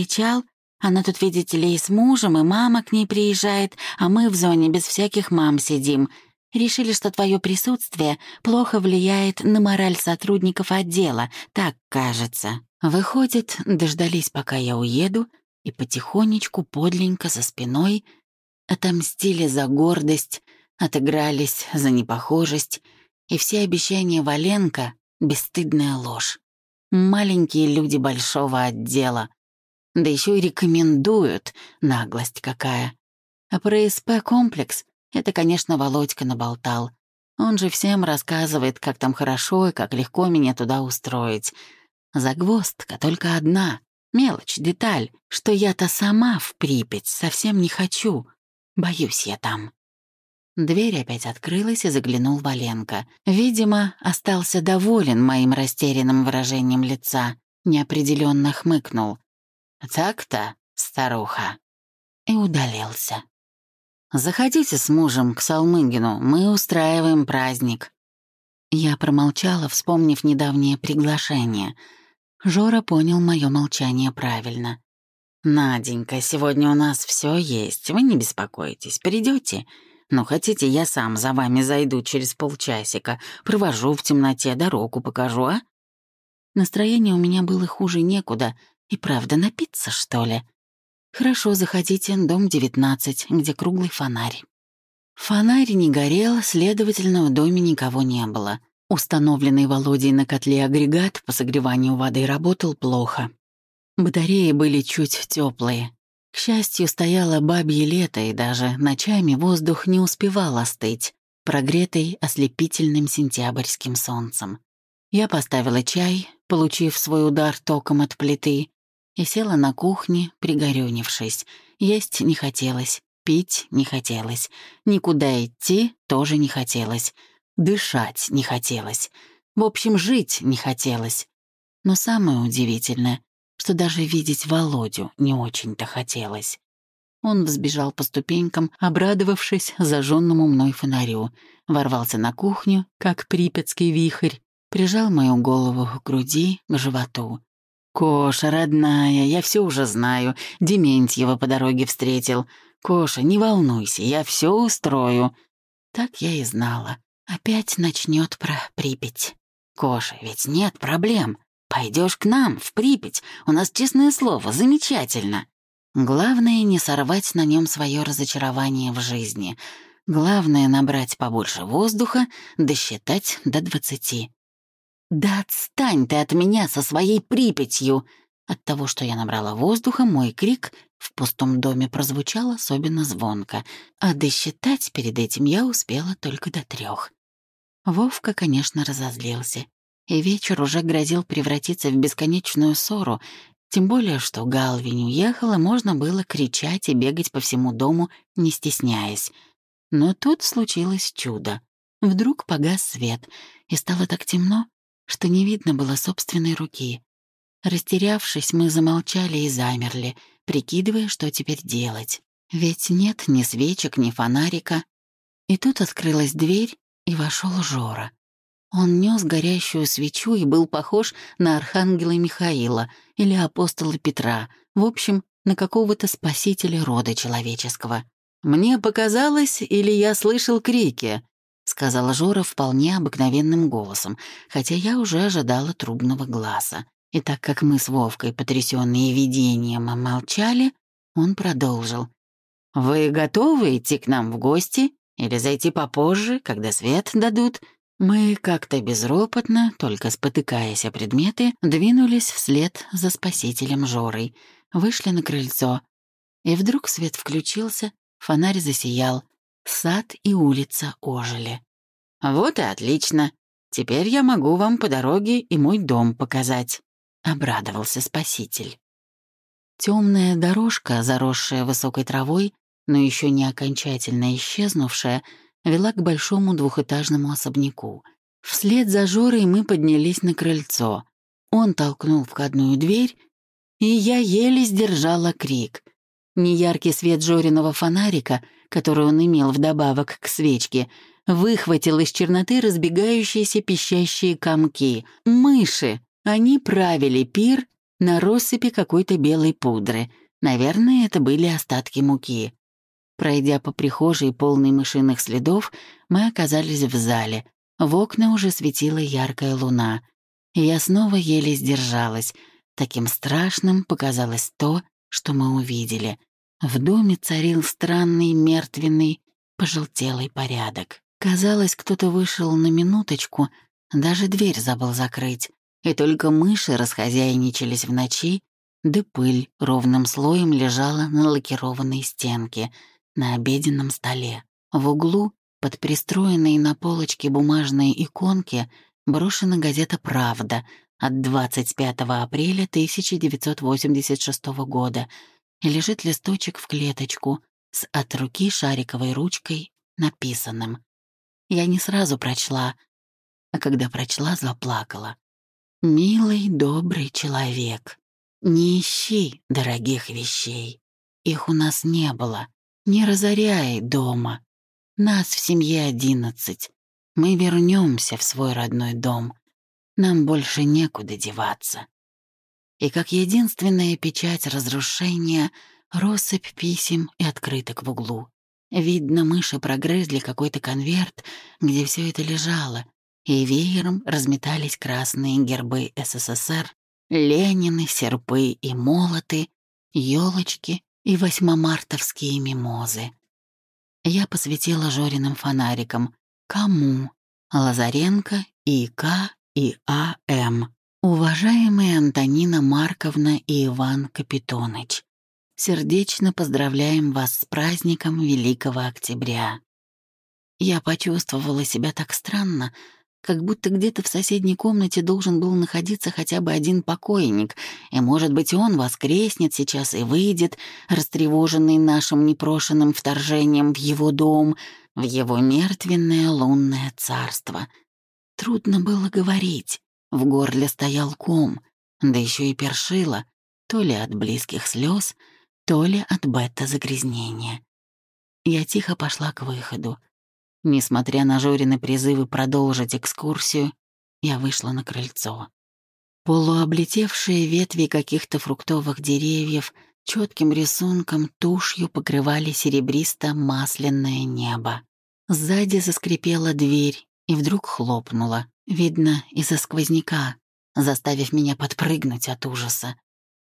Она тут, видите ли, и с мужем, и мама к ней приезжает, а мы в зоне без всяких мам сидим. Решили, что твое присутствие плохо влияет на мораль сотрудников отдела, так кажется. Выходит, дождались, пока я уеду, и потихонечку, подленько, за спиной отомстили за гордость, отыгрались за непохожесть, и все обещания Валенко — бесстыдная ложь. Маленькие люди большого отдела. Да еще и рекомендуют, наглость какая. А про СП-комплекс это, конечно, Володька наболтал. Он же всем рассказывает, как там хорошо и как легко меня туда устроить. Загвоздка только одна. Мелочь, деталь, что я-то сама в Припять совсем не хочу. Боюсь я там. Дверь опять открылась, и заглянул Валенко. Видимо, остался доволен моим растерянным выражением лица. Неопределенно хмыкнул. «Так-то, старуха». И удалился. «Заходите с мужем к Салмыгину, мы устраиваем праздник». Я промолчала, вспомнив недавнее приглашение. Жора понял мое молчание правильно. «Наденька, сегодня у нас все есть, вы не беспокойтесь, придете? Ну, хотите, я сам за вами зайду через полчасика, провожу в темноте, дорогу покажу, а?» Настроение у меня было хуже некуда, И правда, напиться, что ли? Хорошо, заходите, дом 19, где круглый фонарь. Фонарь не горел, следовательно, в доме никого не было. Установленный Володей на котле агрегат по согреванию воды работал плохо. Батареи были чуть теплые. К счастью, стояло бабье лето, и даже ночами воздух не успевал остыть, прогретый ослепительным сентябрьским солнцем. Я поставила чай, получив свой удар током от плиты, и села на кухне, пригорюнившись. Есть не хотелось, пить не хотелось, никуда идти тоже не хотелось, дышать не хотелось, в общем, жить не хотелось. Но самое удивительное, что даже видеть Володю не очень-то хотелось. Он взбежал по ступенькам, обрадовавшись зажженному мной фонарю, ворвался на кухню, как припятский вихрь, прижал мою голову к груди, к животу. «Коша, родная, я все уже знаю. Дементьева по дороге встретил. Коша, не волнуйся, я все устрою». Так я и знала. Опять начнет про Припять. «Коша, ведь нет проблем. Пойдешь к нам, в Припять. У нас, честное слово, замечательно». Главное — не сорвать на нем свое разочарование в жизни. Главное — набрать побольше воздуха, досчитать до 20. «Да отстань ты от меня со своей Припятью!» От того, что я набрала воздуха, мой крик в пустом доме прозвучал особенно звонко, а досчитать перед этим я успела только до 3. Вовка, конечно, разозлился, и вечер уже грозил превратиться в бесконечную ссору, тем более, что Галвин уехал, и можно было кричать и бегать по всему дому, не стесняясь. Но тут случилось чудо. Вдруг погас свет, и стало так темно, что не видно было собственной руки. Растерявшись, мы замолчали и замерли, прикидывая, что теперь делать. Ведь нет ни свечек, ни фонарика. И тут открылась дверь, и вошел Жора. Он нес горящую свечу и был похож на архангела Михаила или апостола Петра, в общем, на какого-то спасителя рода человеческого. «Мне показалось, или я слышал крики?» — сказала Жора вполне обыкновенным голосом, хотя я уже ожидала трубного глаза. И так как мы с Вовкой, потрясённые видением, молчали, он продолжил. «Вы готовы идти к нам в гости или зайти попозже, когда свет дадут?» Мы как-то безропотно, только спотыкаясь о предметы, двинулись вслед за спасителем Жорой, вышли на крыльцо. И вдруг свет включился, фонарь засиял, сад и улица ожили. «Вот и отлично. Теперь я могу вам по дороге и мой дом показать», — обрадовался спаситель. Темная дорожка, заросшая высокой травой, но еще не окончательно исчезнувшая, вела к большому двухэтажному особняку. Вслед за Жорой мы поднялись на крыльцо. Он толкнул входную дверь, и я еле сдержала крик. Неяркий свет Жориного фонарика, который он имел вдобавок к свечке, выхватил из черноты разбегающиеся пищащие комки. Мыши! Они правили пир на россыпи какой-то белой пудры. Наверное, это были остатки муки. Пройдя по прихожей, полной мышиных следов, мы оказались в зале. В окна уже светила яркая луна. И я снова еле сдержалась. Таким страшным показалось то, что мы увидели. В доме царил странный, мертвенный, пожелтелый порядок. Казалось, кто-то вышел на минуточку, даже дверь забыл закрыть. И только мыши расхозяйничались в ночи, да пыль ровным слоем лежала на лакированной стенке, на обеденном столе. В углу, под пристроенной на полочке бумажной иконки, брошена газета «Правда» от 25 апреля 1986 года, и лежит листочек в клеточку с от руки шариковой ручкой написанным. Я не сразу прочла, а когда прочла, заплакала. «Милый, добрый человек, не ищи дорогих вещей. Их у нас не было. Не разоряй дома. Нас в семье 11. Мы вернемся в свой родной дом. Нам больше некуда деваться». И как единственная печать разрушения — россыпь писем и открыток в углу. Видно, мыши прогрызли какой-то конверт, где все это лежало, и веером разметались красные гербы СССР Ленины, серпы и молоты, елочки и восьмомартовские мимозы. Я посветила Жориным фонариком. Кому? Лазаренко, И.К. и А.М. Уважаемые Антонина Марковна и Иван Капитоныч, сердечно поздравляем вас с праздником Великого Октября. Я почувствовала себя так странно, как будто где-то в соседней комнате должен был находиться хотя бы один покойник, и, может быть, он воскреснет сейчас и выйдет, растревоженный нашим непрошенным вторжением в его дом, в его мертвенное лунное царство. Трудно было говорить, в горле стоял ком, да еще и першило, то ли от близких слез, то ли от бета-загрязнения. Я тихо пошла к выходу. Несмотря на Жорины призывы продолжить экскурсию, я вышла на крыльцо. Полуоблетевшие ветви каких-то фруктовых деревьев четким рисунком тушью покрывали серебристо-масляное небо. Сзади заскрипела дверь и вдруг хлопнула, видно, из-за сквозняка, заставив меня подпрыгнуть от ужаса.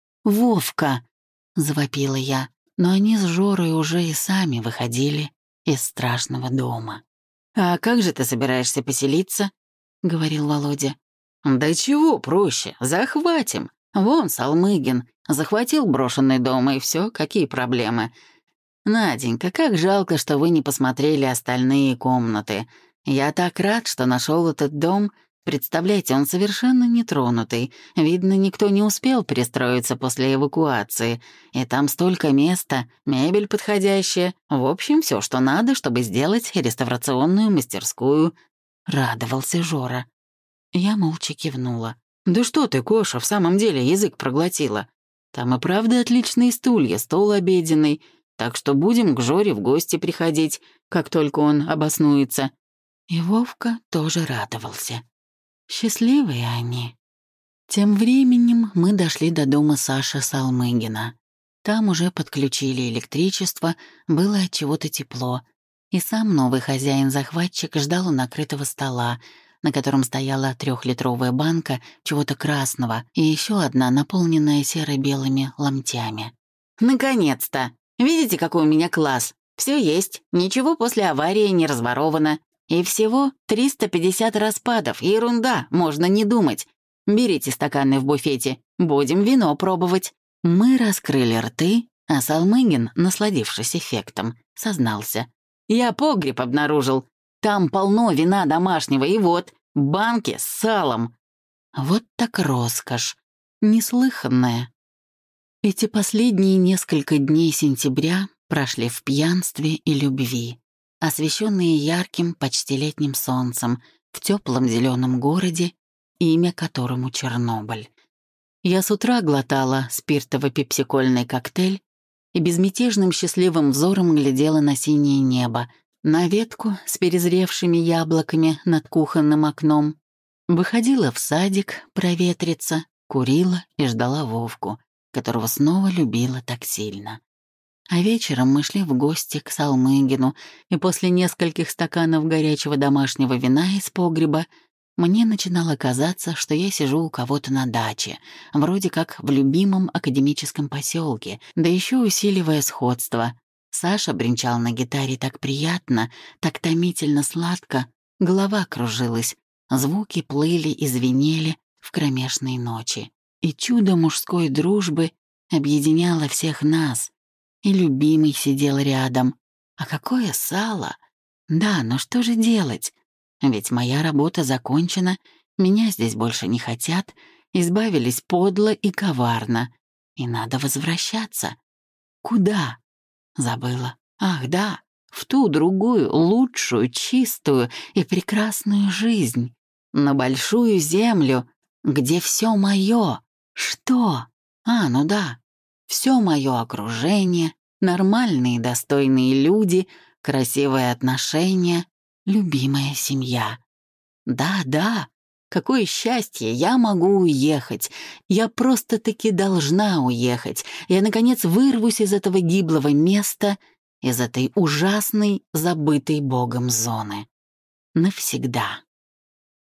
«Вовка!» — завопила я, но они с Жорой уже и сами выходили из страшного дома. «А как же ты собираешься поселиться?» — говорил Володя. «Да чего проще, захватим. Вон Салмыгин захватил брошенный дом, и все, какие проблемы. Наденька, как жалко, что вы не посмотрели остальные комнаты. Я так рад, что нашел этот дом. Представляете, он совершенно нетронутый. Видно, никто не успел перестроиться после эвакуации. И там столько места, мебель подходящая. В общем, все, что надо, чтобы сделать реставрационную мастерскую». Радовался Жора. Я молча кивнула. «Да что ты, Коша, в самом деле язык проглотила. Там и правда отличные стулья, стол обеденный. Так что будем к Жоре в гости приходить, как только он обоснуется». И Вовка тоже радовался. Счастливые они. Тем временем мы дошли до дома Саши Салмыгина. Там уже подключили электричество, было от чего-то тепло. И сам новый хозяин-захватчик ждал у накрытого стола, на котором стояла 3-литровая банка чего-то красного и еще одна, наполненная серо-белыми ломтями. «Наконец-то! Видите, какой у меня класс? Все есть, ничего после аварии не разворовано. И всего 350 распадов, ерунда, можно не думать. Берите стаканы в буфете, будем вино пробовать». Мы раскрыли рты, а Салмыгин, насладившись эффектом, сознался. «Я погреб обнаружил. Там полно вина домашнего, и вот, банки с салом». Вот так роскошь, неслыханная. Эти последние несколько дней сентября прошли в пьянстве и любви, освещенные ярким, почти летним солнцем, в теплом зеленом городе, имя которому Чернобыль. Я с утра глотала спиртово-пепсикольный коктейль и безмятежным счастливым взором глядела на синее небо, на ветку с перезревшими яблоками над кухонным окном, выходила в садик проветриться, курила и ждала Вовку, которого снова любила так сильно. А вечером мы шли в гости к Салмыгину, и после нескольких стаканов горячего домашнего вина из погреба мне начинало казаться, что я сижу у кого-то на даче, вроде как в любимом академическом поселке, да еще усиливая сходство. Саша бренчал на гитаре так приятно, так томительно сладко, голова кружилась, звуки плыли и звенели в кромешной ночи. И чудо мужской дружбы объединяло всех нас. И любимый сидел рядом. А какое сало! Да, но что же делать? Ведь моя работа закончена, меня здесь больше не хотят, избавились подло и коварно. И надо возвращаться. Куда? Забыла. Ах, да, в ту другую, лучшую, чистую и прекрасную жизнь. На большую землю, где все мое. Что? Ну да. Все мое окружение, нормальные достойные люди, красивые отношения, любимая семья. Да, какое счастье, я могу уехать. Я просто-таки должна уехать. Я, наконец, вырвусь из этого гиблого места, из этой ужасной, забытой Богом зоны. Навсегда.